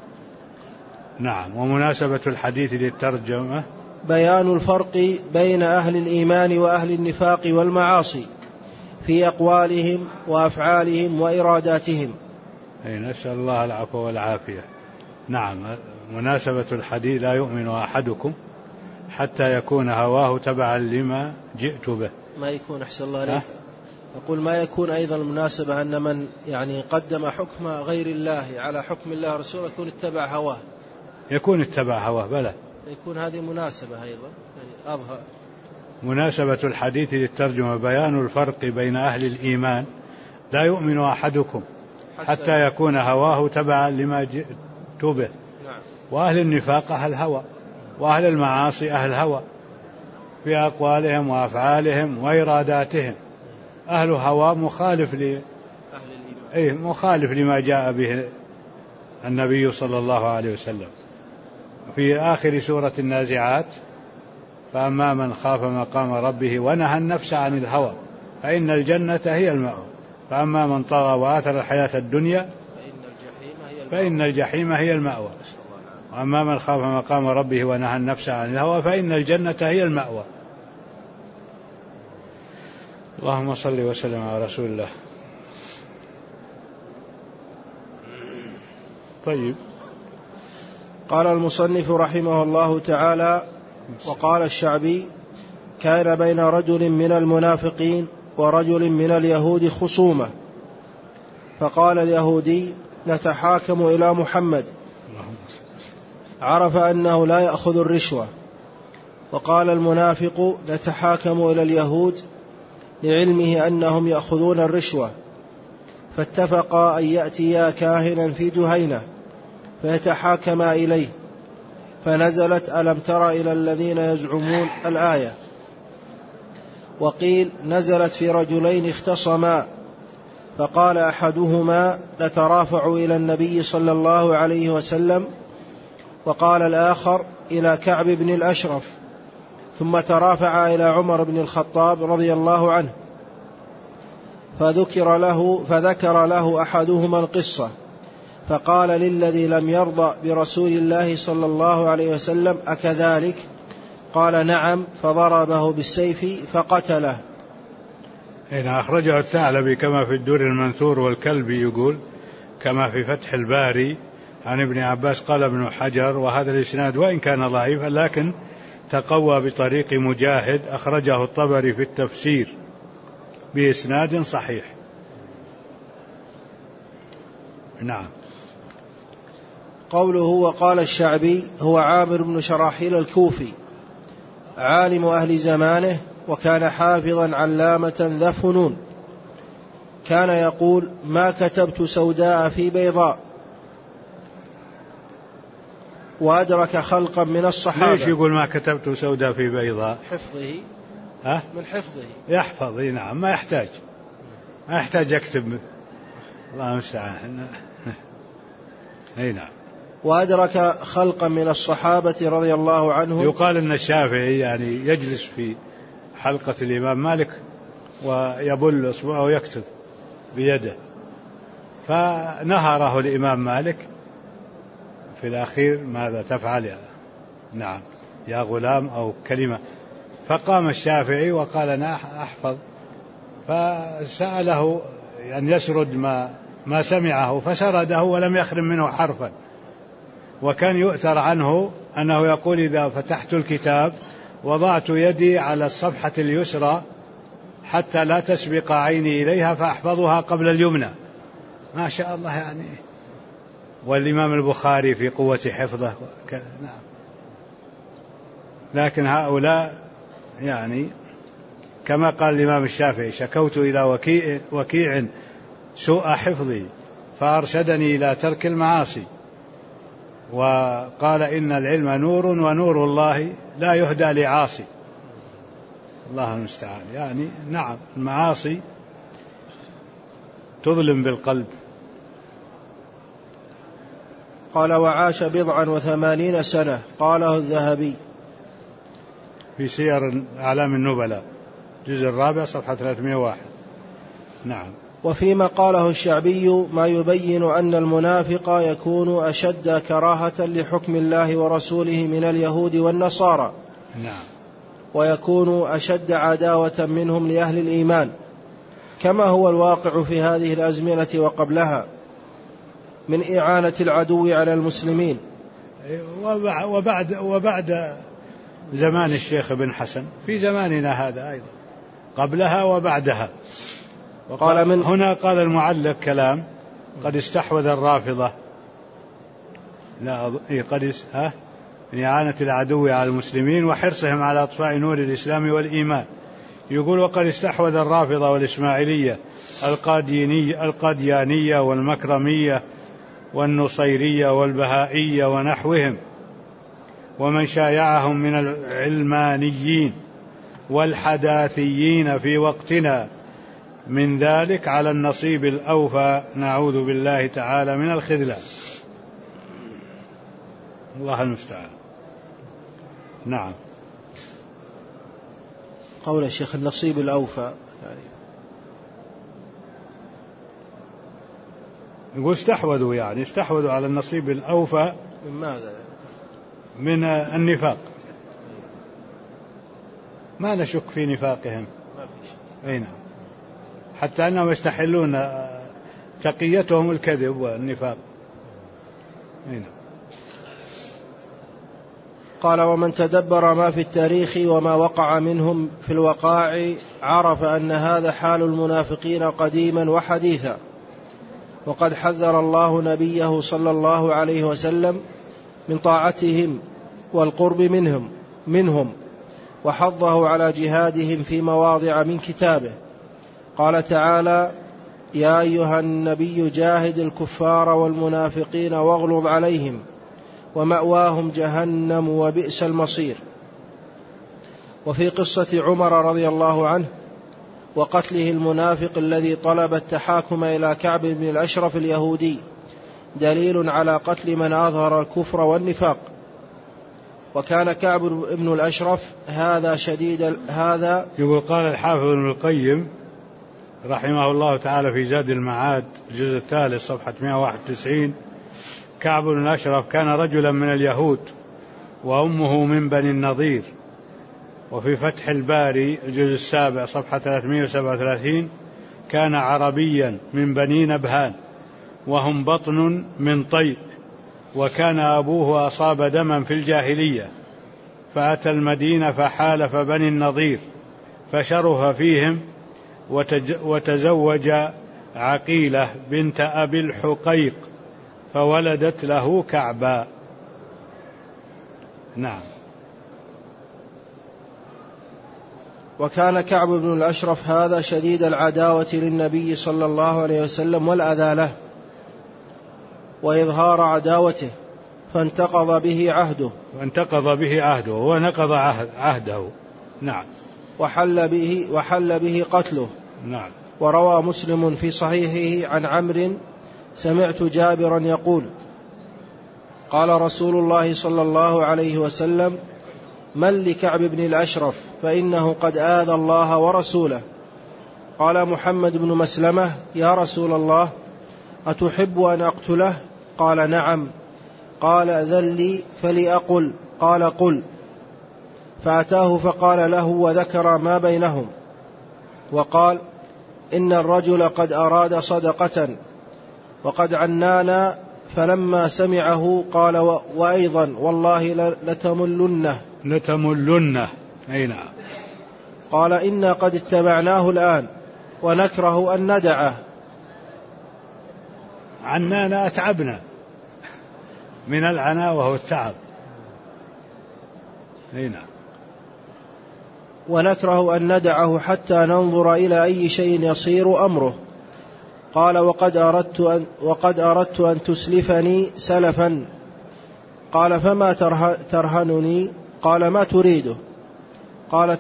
نعم. ومناسبة الحديث للترجمة بيان الفرق بين أهل الإيمان وأهل النفاق والمعاصي في أقوالهم وأفعالهم وإراداتهم. أي نسأل الله العفو والعافية. نعم. مناسبة الحديث: لا يؤمن أحدكم حتى يكون هواه تبعا لما جئت به. ما يكون، أحسن الله عليك، أقول ما يكون أيضا المناسبة أن من قدم حكم غير الله على حكم الله رسوله يكون اتبع هواه. يكون اتبع هواه، بلى. يكون هذه مناسبة أيضا، أظهر. مناسبة الحديث للترجمة: بيان الفرق بين أهل الإيمان لا يؤمن أحدكم حتى يكون هواه تبعا لما جئت به. نعم. وأهل النفاق أهل هوى، وأهل المعاصي أهل هوى في أقوالهم وأفعالهم وإراداتهم. أهل هوى مخالف مخالف لما جاء به النبي صلى الله عليه وسلم. في آخر سورة النازعات: فأما من خاف مقام ربه ونهى النفس عن الهوى فإن الجنة هي المأوى، فأما من طغى وآثر الحياة الدنيا فإن الجحيم هي المأوى، وأما من خاف مقام ربه ونهى النفس عن الهوى فإن الجنة هي المأوى. اللهم صل وسلم على رسول الله. طيب. قال المصنف رحمه الله تعالى: وقال الشعبي: كان بين رجل من المنافقين ورجل من اليهود خصومة، فقال اليهودي: نتحاكم إلى محمد. عرف أنه لا يأخذ الرشوة. وقال المنافق: نتحاكم إلى اليهود، لعلمه أنهم يأخذون الرشوة. فاتفقا أن يأتيا كاهنا في جهينة فيتحاكما إليه، فنزلت: ألم تر إلى الذين يزعمون الآية. وقيل نزلت في رجلين اختصما، فقال أحدهما: نترافع إلى النبي صلى الله عليه وسلم، وقال الآخر: إلى كعب بن الأشرف، ثم ترافع إلى عمر بن الخطاب رضي الله عنه، فذكر له أحدهما القصة، فقال للذي لم يرضى برسول الله صلى الله عليه وسلم: أكذلك؟ قال نعم، فضربه بالسيف فقتله. هنا أخرجه الثعلبي كما في الدور المنثور، والكلبي يقول كما في فتح الباري عن ابن عباس. قال ابن حجر وهذا الإسناد وإن كان ضعيفا لكن تقوى بطريق مجاهد، أخرجه الطبري في التفسير بإسناد صحيح. نعم. قوله وقال الشعبي هو عامر بن شراحيل الكوفي، عالم أهل زمانه، وكان حافظا علامة ذا فنون. كان يقول ما كتبت سوداء في بيضاء، وأدرك خلقا من الصحابة. ليش يقول ما كتبت سوداء في بيضاء؟ حفظه، من حفظه يحفظ. نعم، ما يحتاج يكتب. الله المستعان. اي نعم. وأدرك خلقا من الصحابة رضي الله عنهم. يقال أن الشافعي يعني يجلس في حلقة الإمام مالك ويبل إصبعه ويكتب بيده، فنهره الإمام مالك في الأخير ماذا تفعل يا غلام أو كلمة، فقام الشافعي وقال أنا أحفظ، فسأله أن يسرد ما سمعه فسرده ولم يخرم منه حرفا. وكان يؤثر عنه أنه يقول إذا فتحت الكتاب وضعت يدي على الصفحة اليسرى حتى لا تسبق عيني إليها فأحفظها قبل اليمنى. ما شاء الله يعني. والإمام البخاري في قوة حفظه نعم. لكن هؤلاء يعني كما قال الإمام الشافعي شكوت إلى وكيع سوء حفظي فأرشدني إلى ترك المعاصي، وقال إن العلم نور ونور الله لا يهدى لعاصي. الله المستعان. يعني نعم المعاصي تظلم بالقلب. قال وعاش 89 سنة، قاله الذهبي في سير أعلام النبلاء الجزء الرابع صفحة 301. نعم. وفيما قاله الشعبي ما يبين أن المنافق يكون أشد كراهة لحكم الله ورسوله من اليهود والنصارى. نعم. ويكون أشد عداوة منهم لأهل الإيمان، كما هو الواقع في هذه الأزمنة وقبلها من إعانة العدو على المسلمين. وبعد زمان الشيخ بن حسن في زماننا هذا أيضا، قبلها وبعدها. هنا قال المعلق كلام قد استحوذ الرافضة من إعانة العدو على المسلمين وحرصهم على إطفاء نور الإسلام والإيمان. يقول وقد استحوذ الرافضة والإسماعيلية القاديانية والمكرمية والنصيرية والبهائية ونحوهم ومن شايعهم من العلمانيين والحداثيين في وقتنا من ذلك على النصيب الأوفى، نعوذ بالله تعالى من الخذلان. الله المستعان. نعم. قول الشيخ النصيب الأوفى يعني يقول استحوذوا على النصيب الأوفى. من ماذا؟ من النفاق. ما نشك في نفاقهم. أي نعم. حتى أنهم يستحلون تقيتهم الكذب والنفاق. أي نعم. قال ومن تدبر ما في التاريخ وما وقع منهم في الوقائع عرف أن هذا حال المنافقين قديما وحديثا، وقد حذر الله نبيه صلى الله عليه وسلم من طاعتهم والقرب منهم وحضه على جهادهم في مواضع من كتابه. قال تعالى يا أيها النبي جاهد الكفار والمنافقين واغلظ عليهم ومأواهم جهنم وبئس المصير. وفي قصة عمر رضي الله عنه وقتله المنافق الذي طلب التحاكم إلى كعب بن الأشرف اليهودي دليل على قتل من أظهر الكفر والنفاق. وكان كعب بن الأشرف هذا شديد هذا. يقول قال الحافظ ابن القيم رحمه الله تعالى في زاد المعاد الجزء الثالث صفحة 191 كعب بن الأشرف كان رجلا من اليهود وأمه من بني النضير، وفي فتح الباري الجزء 7 صفحة 337: كان عربيا من بني نبهان وهم بطن من طيء، وكان أبوه أصاب دما في الجاهلية، فأتى المدينة فحالف بني النضير فشرف فيهم، وتزوج عقيلة بنت أبي الحقيق فولدت له كعبا. نعم. وكان كعب بن الأشرف هذا شديد العداوة للنبي صلى الله عليه وسلم والأذى له وإظهار عداوته، فانتقض به عهده ونقض عهده. نعم. وحل به قتله. نعم. وروى مسلم في صحيحه عن عمرو: سمعت جابرا يقول: قال رسول الله صلى الله عليه وسلم: من لكعب بن الأشرف فإنه قد آذى الله ورسوله. قال محمد بن مسلمة: يا رسول الله، أتحب أن أقتله؟ قال: نعم. قال: أذن لي فلأقل. قال: قل. فأتاه فقال له وذكر ما بينهم، وقال: إن الرجل قد أراد صدقة وقد عنانا. فلما سمعه قال: وأيضا والله لتملنه. أي نعم. قال: إنا قد اتبعناه الآن ونكره أن ندعه. عنانا أتعبنا من العناوة والتعب. أي نعم. ونكره أن ندعه حتى ننظر إلى أي شيء يصير أمره. قال: وقد أردت أن تسلفني سلفا. قال: فما ترهنني؟ قال: ما تريده؟ قال: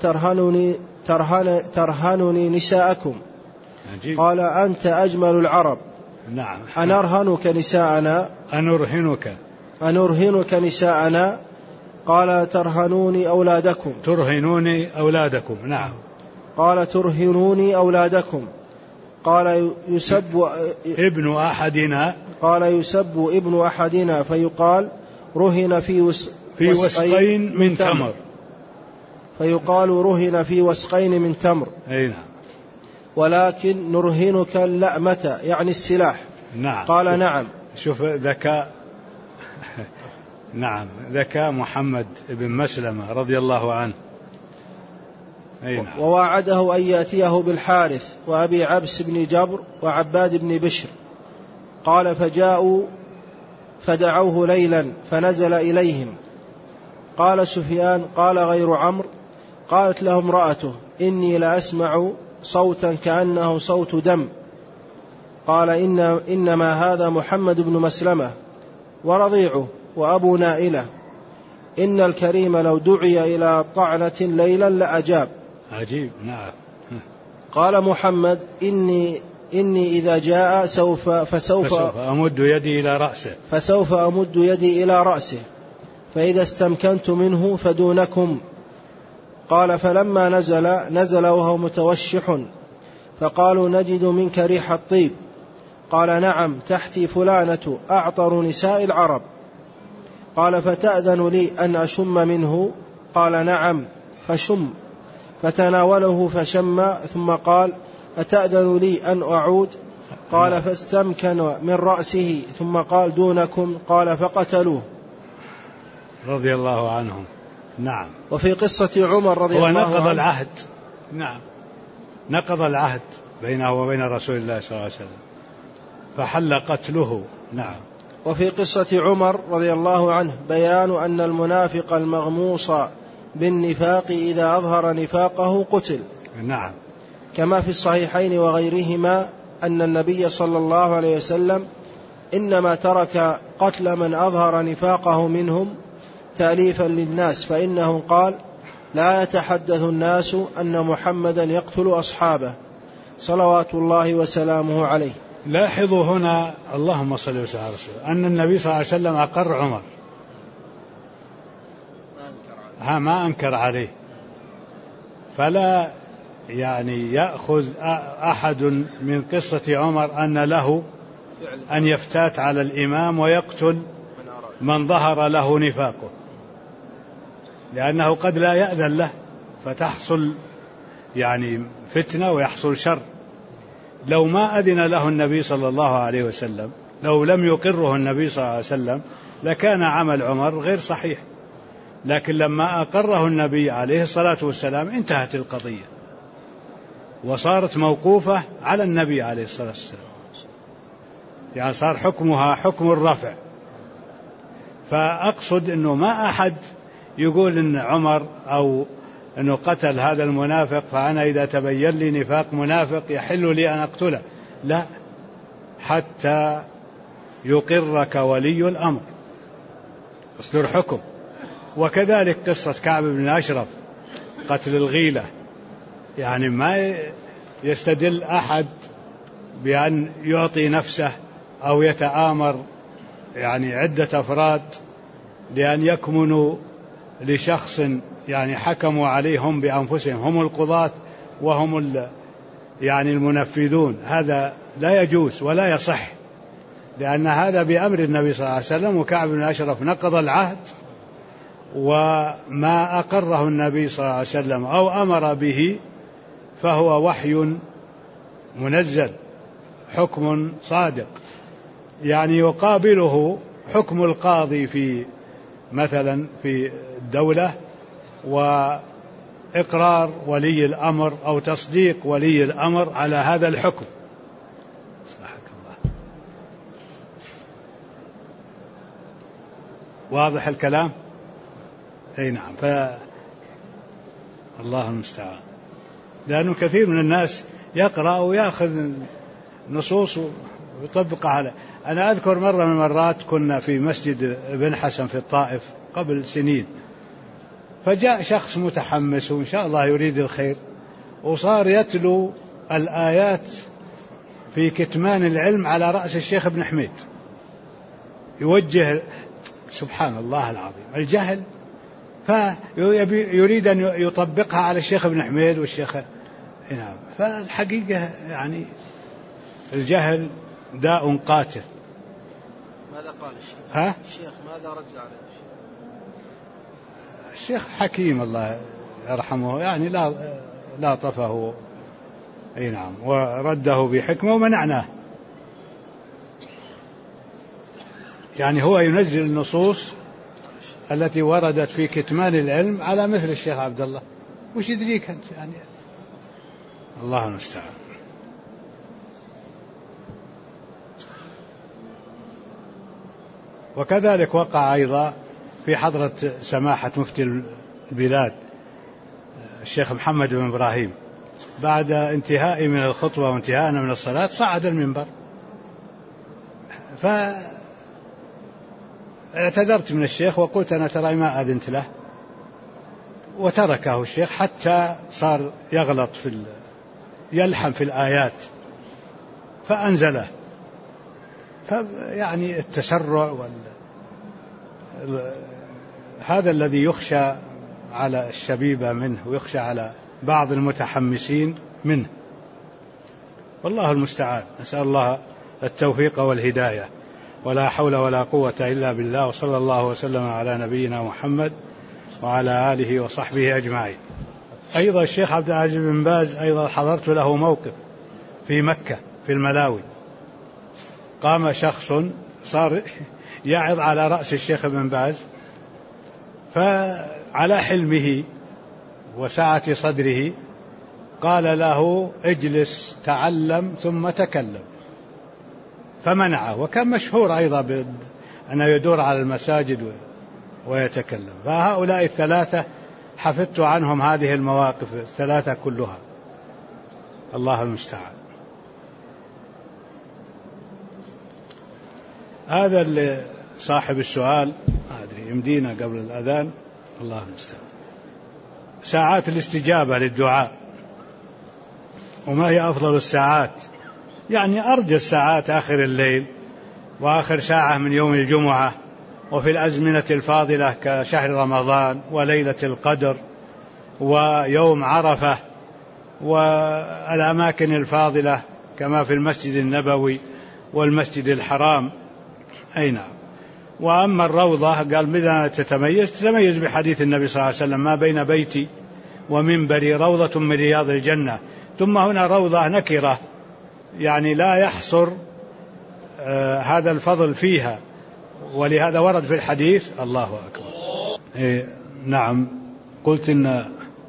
ترهنني نساءكم. عجيب. قال: أنت أجمل العرب. نعم. أنرهنك نساءنا؟ أنرهنك نساءنا؟ قال: ترهنوني أولادكم. نعم. قال: ترهنوني أولادكم. قال: يسب ابن أحدنا. قال: يسب ابن أحدنا فيقال: رهن في وسقين من تمر. فيقال: رهن في وسقين من تمر. أي نعم. ولكن نرهنك اللأمة، يعني السلاح. نعم. قال: نعم. شوف ذكاء. نعم، ذكاء محمد بن مسلمة رضي الله عنه. أي نعم. ووعده أن يأتيه بالحارث وأبي عبس بن جبر وعباد بن بشر. قال: فجاءوا فدعوه ليلا فنزل إليهم. قال سفيان: قال غير عمرو: قالت له امرأته: إني لأسمع صوتا كأنه صوت دم. قال: إنما هذا محمد بن مسلمة ورضيعه وأبو نائلة. إن الكريم لو دعي إلى طعنة ليلا لأجاب. عجيب. نعم. قال محمد: إني إذا جاء فسوف أمد يدي إلى رأسه فإذا استمكنت منه فدونكم. قال: فلما نزل وهو متوشح فقالوا: نجد منك ريح الطيب. قال: نعم، تحتي فلانة أعطر نساء العرب. قال: فتأذن لي أن أشم منه؟ قال: نعم، فشم. فتناوله فشم، ثم قال: أتأذن لي أن أعود؟ قال: فاستمكن من رأسه، ثم قال: دونكم. قال: فقتلوه رضي الله عنهم. نعم. وفي قصة عمر رضي الله عنه نقض العهد. نعم، نقض العهد بينه وبين رسول الله صلى الله عليه وسلم فحل قتله. نعم. وفي قصة عمر رضي الله عنه بيان أن المنافق المغموص بالنفاق إذا أظهر نفاقه قتل. نعم. كما في الصحيحين وغيرهما أن النبي صلى الله عليه وسلم إنما ترك قتل من أظهر نفاقه منهم تأليفا للناس، فإنه قال: لا يتحدث الناس أن محمدا يقتل أصحابه صلوات الله وسلامه عليه. لاحظوا هنا، اللهم صل وسلم على رسول الله، أن النبي صلى الله عليه وسلم أقر عمر، ما أنكر عليه، فلا يعني يأخذ أحد من قصة عمر أن له أن يفتات على الإمام ويقتل من ظهر له نفاقه، لأنه قد لا يأذن له فتحصل يعني فتنة ويحصل شر. لو ما أذن له النبي صلى الله عليه وسلم، لو لم يقره النبي صلى الله عليه وسلم لكان عمل عمر غير صحيح، لكن لما أقره النبي عليه الصلاة والسلام انتهت القضية وصارت موقوفة على النبي عليه الصلاة والسلام، يعني صار حكمها حكم الرفع. فأقصد أنه ما أحد يقول أن عمر أو أنه قتل هذا المنافق فأنا إذا تبين لي نفاق منافق يحل لي أن أقتله، لا، حتى يقرك ولي الأمر يصدر حكم. وكذلك قصة كعب بن أشرف قتل الغيلة، يعني ما يستدل أحد بأن يعطي نفسه أو يتآمر يعني عدة أفراد لأن يكمنوا لشخص يعني حكموا عليهم بأنفسهم، هم القضاة وهم يعني المنفذون. هذا لا يجوز ولا يصح، لأن هذا بأمر النبي صلى الله عليه وسلم، وكعب بن أشرف نقض العهد، وما أقره النبي صلى الله عليه وسلم أو أمر به فهو وحي منزل، حكم صادق، يعني يقابله حكم القاضي في مثلا في الدولة، وإقرار ولي الأمر أو تصديق ولي الأمر على هذا الحكم. صحك الله. واضح الكلام؟ أي نعم. الله المستعان، لأنه كثير من الناس يقرأ ويأخذ نصوص ويطبقها على. أنا أذكر مرة من المرات كنا في مسجد ابن حسن في الطائف قبل سنين، فجاء شخص متحمس وإن شاء الله يريد الخير، وصار يتلو الآيات في كتمان العلم على رأس الشيخ ابن حميد، يوجه، سبحان الله العظيم الجهل، فيريد أن يطبقها على الشيخ ابن حميد والشيخ. نعم. فالحقيقة يعني الجهل داء قاتل. ماذا قال الشيخ؟ الشيخ ماذا رد عليه؟ الشيخ حكيم الله يرحمه، يعني لا طفه، أي نعم، ورده بحكمة ومنعناه. يعني هو ينزل النصوص التي وردت في كتمان العلم على مثل الشيخ عبد الله، وش يدريك أنت يعني؟ الله المستعان. وكذلك وقع أيضا في حضرة سماحة مفتي البلاد الشيخ محمد بن إبراهيم، بعد انتهائي من الخطبة وانتهائنا من الصلاة صعد المنبر، فاعتذرت من الشيخ وقلت أنا ترى ما أذنت له، وتركه الشيخ حتى صار يغلط يلحن في الآيات فأنزله. فيعني التسرع هذا الذي يخشى على الشبيبة منه ويخشى على بعض المتحمسين منه، والله المستعان. نسأل الله التوفيق والهداية، ولا حول ولا قوة إلا بالله، وصلى الله وسلم على نبينا محمد وعلى آله وصحبه أجمعين. أيضا الشيخ عبد العزيز بن باز أيضا حضرت له موقف في مكة في الملاوي، قام شخص صار يعظ على رأس الشيخ ابن باز، فعلى حلمه وسعة صدره قال له اجلس تعلم ثم تكلم، فمنعه. وكان مشهور أيضا أنه يدور على المساجد ويتكلم. فهؤلاء الثلاثة حفظت عنهم هذه المواقف الثلاثة كلها، الله المستعان. هذا اللي صاحب السؤال ما أدري يمدينا قبل الأذان، الله المستعان. ساعات الاستجابة للدعاء، وما هي أفضل الساعات؟ يعني أرجى الساعات آخر الليل وآخر ساعة من يوم الجمعة، وفي الأزمنة الفاضلة كشهر رمضان وليلة القدر ويوم عرفة والأماكن الفاضلة كما في المسجد النبوي والمسجد الحرام. أي نعم. وأما الروضة قال ماذا تتميز بحديث النبي صلى الله عليه وسلم: ما بين بيتي ومنبري روضة من رياض الجنة. ثم هنا روضة نكرة، يعني لا يحصر هذا الفضل فيها، ولهذا ورد في الحديث. الله أكبر. نعم، قلت إن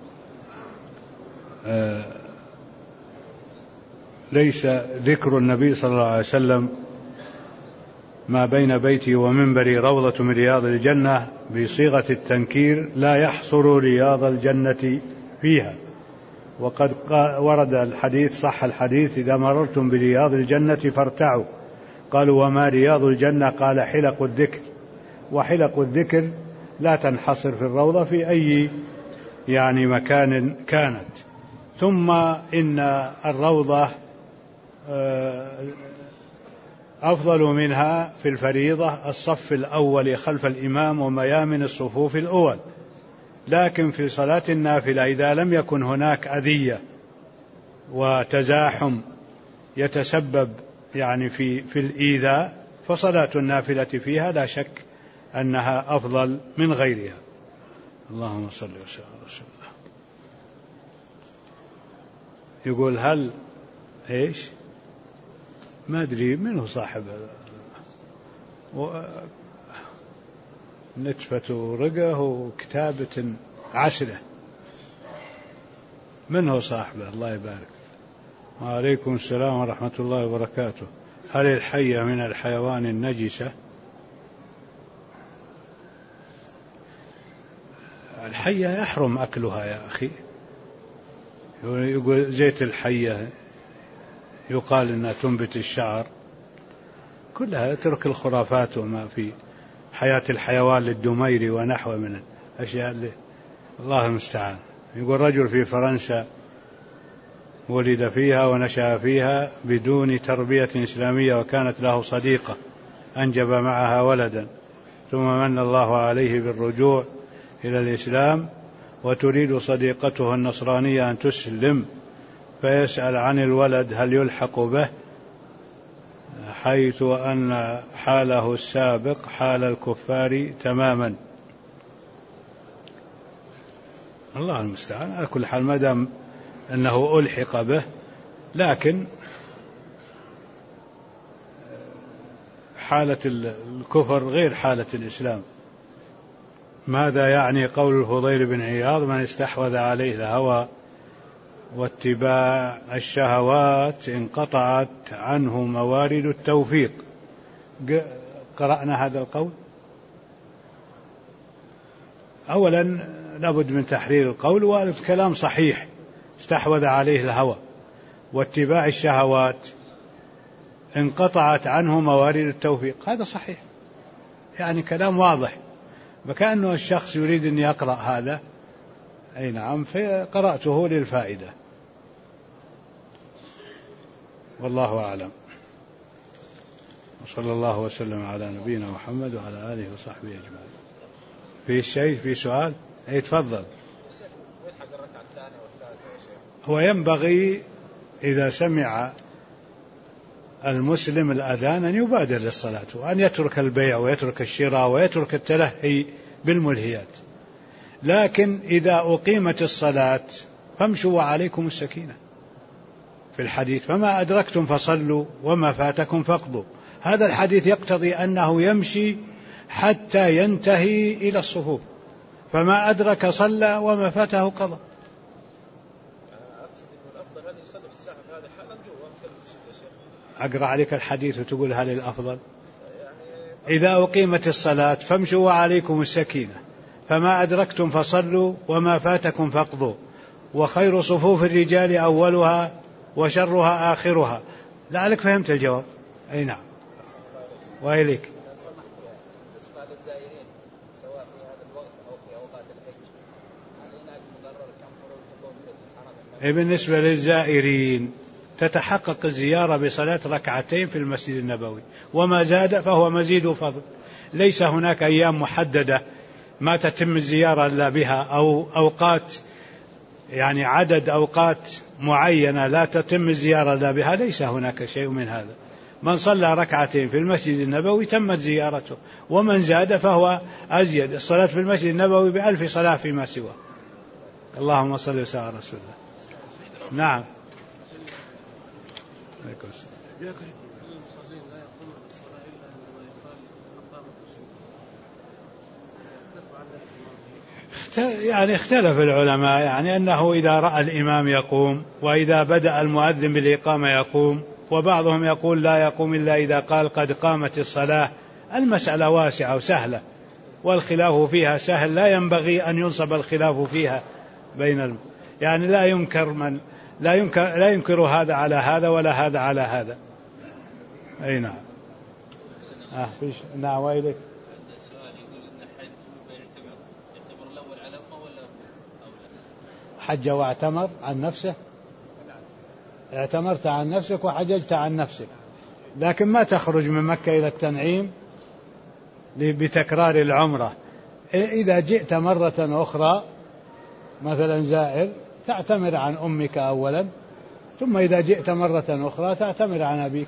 ليس ذكر النبي صلى الله عليه وسلم ما بين بيتي ومنبري روضة من رياض الجنة بصيغة التنكير لا يحصر رياض الجنة فيها. وقد ورد الحديث، صح الحديث: إذا مررتم برياض الجنة فارتعوا. قالوا: وما رياض الجنة؟ قال: حلق الذكر. وحلق الذكر لا تنحصر في الروضة في أي يعني مكان كانت. ثم إن الروضة أفضل منها في الفريضة الصف الأول خلف الإمام وميامن الصفوف الأول، لكن في صلاة النافلة إذا لم يكن هناك أذية وتزاحم يتسبب يعني في الإيذاء، فصلاة النافلة فيها لا شك أنها أفضل من غيرها. اللهم صل وسلم على رسول الله. يقول: هل إيش؟ ما أدري منه صاحب نتفة رقه وكتابة عسرة، منه صاحبه. الله يبارك. وعليكم السلام ورحمة الله وبركاته. هل الحية من الحيوان النجسة؟ الحية يحرم أكلها يا أخي. يقول زيت الحية يقال أنها تنبت الشعر، كلها اترك الخرافات وما في حياة الحيوان للدميري ونحو من الأشياء اللي الله المستعان. يقول: رجل في فرنسا ولد فيها ونشأ فيها بدون تربية إسلامية، وكانت له صديقة أنجب معها ولدا، ثم من الله عليه بالرجوع إلى الإسلام، وتريد صديقته النصرانية أن تسلم، فيسأل عن الولد هل يلحق به، حيث أن حاله السابق حال الكفار تماما. الله المستعان. على كل حال ما دام أنه ألحق به، لكن حالة الكفر غير حالة الإسلام. ماذا يعني قول الفضيل بن عياض: من استحوذ عليه الهوى واتباع الشهوات انقطعت عنه موارد التوفيق؟ قرأنا هذا القول. أولا لابد من تحرير القول، والكلام صحيح: استحوذ عليه الهوى واتباع الشهوات انقطعت عنه موارد التوفيق، هذا صحيح، يعني كلام واضح، وكأنه الشخص يريد أن يقرأ هذا. أي نعم، فقرأته للفائدة، والله أعلم. وصلى الله وسلم على نبينا محمد وعلى آله وصحبه أجمعين. في شيء، في سؤال؟ أي تفضل. هو ينبغي إذا سمع المسلم الأذان أن يبادر للصلاة، وأن يترك البيع ويترك الشراء ويترك التلهي بالملهيات. لكن إذا أقيمت الصلاة فامشوا وعليكم السكينة في الحديث: فما أدركتم فصلوا وما فاتكم فاقضوا. هذا الحديث يقتضي أنه يمشي حتى ينتهي إلى الصفوف، فما أدرك صلى وما فاته قضى. أقرأ عليك الحديث وتقول هل الأفضل؟ إذا أقيمت الصلاة فامشوا وعليكم السكينة، فما أدركتم فصلوا وما فاتكم فاقضوا، وخير صفوف الرجال أولها وشرها آخرها. لعلك فهمت الجواب. أي نعم. وإليك. بالنسبة للزائرين تتحقق الزيارة بصلاة ركعتين في المسجد النبوي، وما زاد فهو مزيد فضل. ليس هناك أيام محددة ما تتم الزيارة إلا بها، أو أوقات يعني عدد أوقات معينة لا تتم الزيارة إلا بها، ليس هناك شيء من هذا. من صلى ركعتين في المسجد النبوي تمت زيارته، ومن زاد فهو أزيد. الصلاة في المسجد النبوي ب1000 صلاة فيما سواه. اللهم صل وسلم على رسول الله. نعم. يعني اختلف العلماء، يعني أنه إذا رأى الإمام يقوم، وإذا بدأ المؤذن بالإقامة يقوم، وبعضهم يقول لا يقوم إلا إذا قال قد قامت الصلاة. المسألة واسعة وسهلة، والخلاف فيها سهل، لا ينبغي أن ينصب الخلاف فيها يعني لا ينكر هذا على هذا ولا هذا على هذا. أي نعم. نعم. وإليك حج واعتمر عن نفسه. اعتمرت عن نفسك وحججت عن نفسك، لكن ما تخرج من مكة إلى التنعيم بتكرار العمرة. إذا جئت مرة أخرى مثلا زائر تعتمر عن أمك أولا، ثم إذا جئت مرة أخرى تعتمر عن أبيك.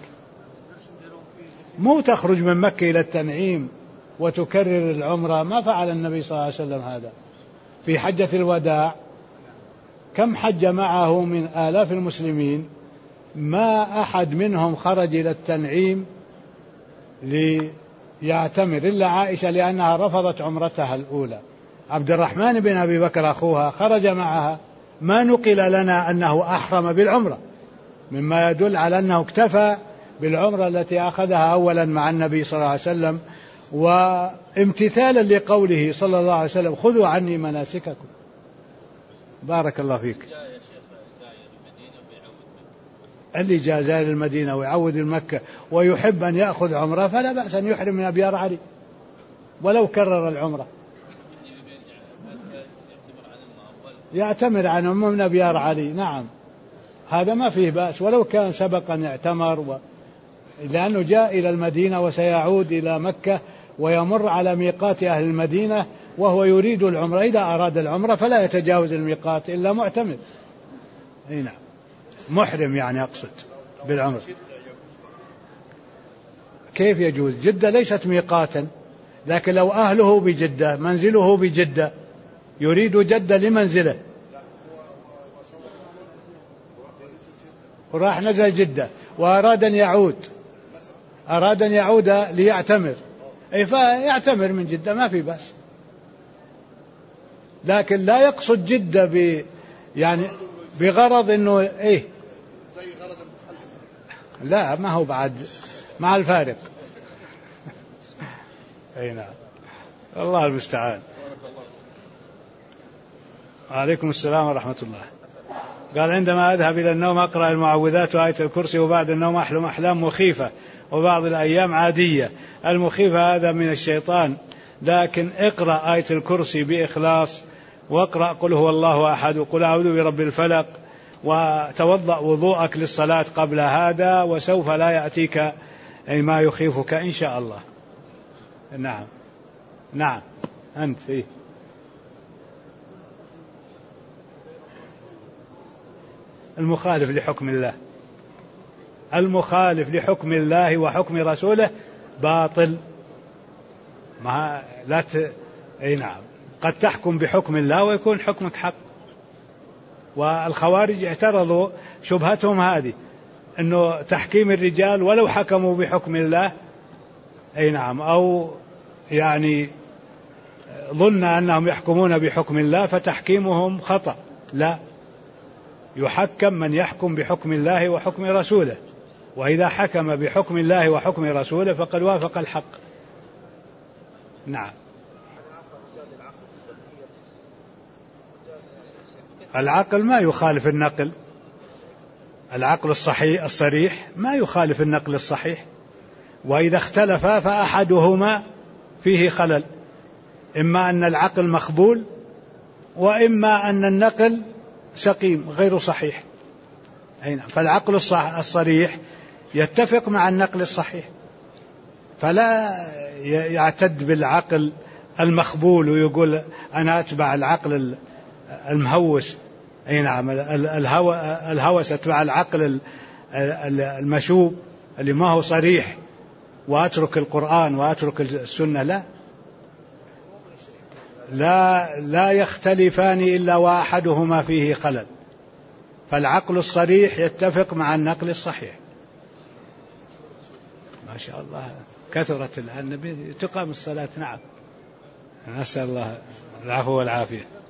مو تخرج من مكة إلى التنعيم وتكرر العمرة. ما فعل النبي صلى الله عليه وسلم هذا في حجة الوداع. كم حج معه من آلاف المسلمين، ما أحد منهم خرج إلى التنعيم ليعتمر إلا عائشة، لأنها رفضت عمرتها الأولى. عبد الرحمن بن أبي بكر أخوها خرج معها، ما نقل لنا أنه أحرم بالعمرة، مما يدل على أنه اكتفى بالعمرة التي أخذها أولا مع النبي صلى الله عليه وسلم، وامتثالا لقوله صلى الله عليه وسلم خذوا عني مناسككم. بارك الله فيك. اللي جاء زائر المدينة ويعود المكة ويحب أن يأخذ عمرة فلا بأس أن يحرم من أبيار علي ولو كرر العمرة. يعتمر عن من أبيار علي، نعم، هذا ما فيه بأس ولو كان سبق أن يعتمر لأنه جاء إلى المدينة وسيعود إلى مكة ويمر على ميقات أهل المدينة وهو يريد العمرة. إذا أراد العمرة فلا يتجاوز الميقات إلا معتمر. أي نعم، محرم يعني أقصد بالعمرة. كيف يجوز؟ جدة ليست ميقاتا، لكن لو أهله بجدة، منزله بجدة، يريد جدة لمنزله وراح نزل جدة وأراد أن يعود ليعتمر، أي فيعتمر من جدة ما في بأس، لكن لا يقصد جدة يعني بغرض إنه إيه، زي غرض المخلف. لا، ما هو بعد مع الفارق. أي نعم، الله المستعان. عليكم السلام ورحمة الله. قال عندما أذهب إلى النوم أقرأ المعوذات وآية الكرسي، وبعد النوم أحلم أحلام مخيفة وبعض الأيام عادية. المخيفة هذا من الشيطان، لكن اقرأ آية الكرسي بإخلاص، واقرأ قل هو الله أحد وقل أعوذ برب الفلق، وتوضأ وضوءك للصلاة قبل هذا، وسوف لا يأتيك ما يخيفك إن شاء الله. نعم نعم. أنت إيه؟ المخالف لحكم الله، المخالف لحكم الله وحكم رسوله باطل. أي نعم، قد تحكم بحكم الله ويكون حكمك حق. والخوارج اعترضوا، شبهتهم هذه أنه تحكيم الرجال ولو حكموا بحكم الله، أي نعم، أو يعني ظن أنهم يحكمون بحكم الله فتحكيمهم خطأ. لا، يحكم من يحكم بحكم الله وحكم رسوله، وإذا حكم بحكم الله وحكم رسوله فقد وافق الحق. نعم. العقل ما يخالف النقل، العقل الصحيح الصريح ما يخالف النقل الصحيح، وإذا اختلفا فأحدهما فيه خلل، إما أن العقل مخبول وإما أن النقل سقيم غير صحيح. فالعقل الصريح يتفق مع النقل الصحيح، فلا يعتد بالعقل المخبول ويقول أنا أتبع العقل المهوس. أي نعم، الهوس أتبع العقل المشوب اللي ما هو صريح وأترك القرآن وأترك السنة. لا يختلفان إلا وأحدهما فيه خلل، فالعقل الصريح يتفق مع النقل الصحيح. ما شاء الله كثرت الآن تقام الصلاة. نعم، نسأل الله العفو والعافية.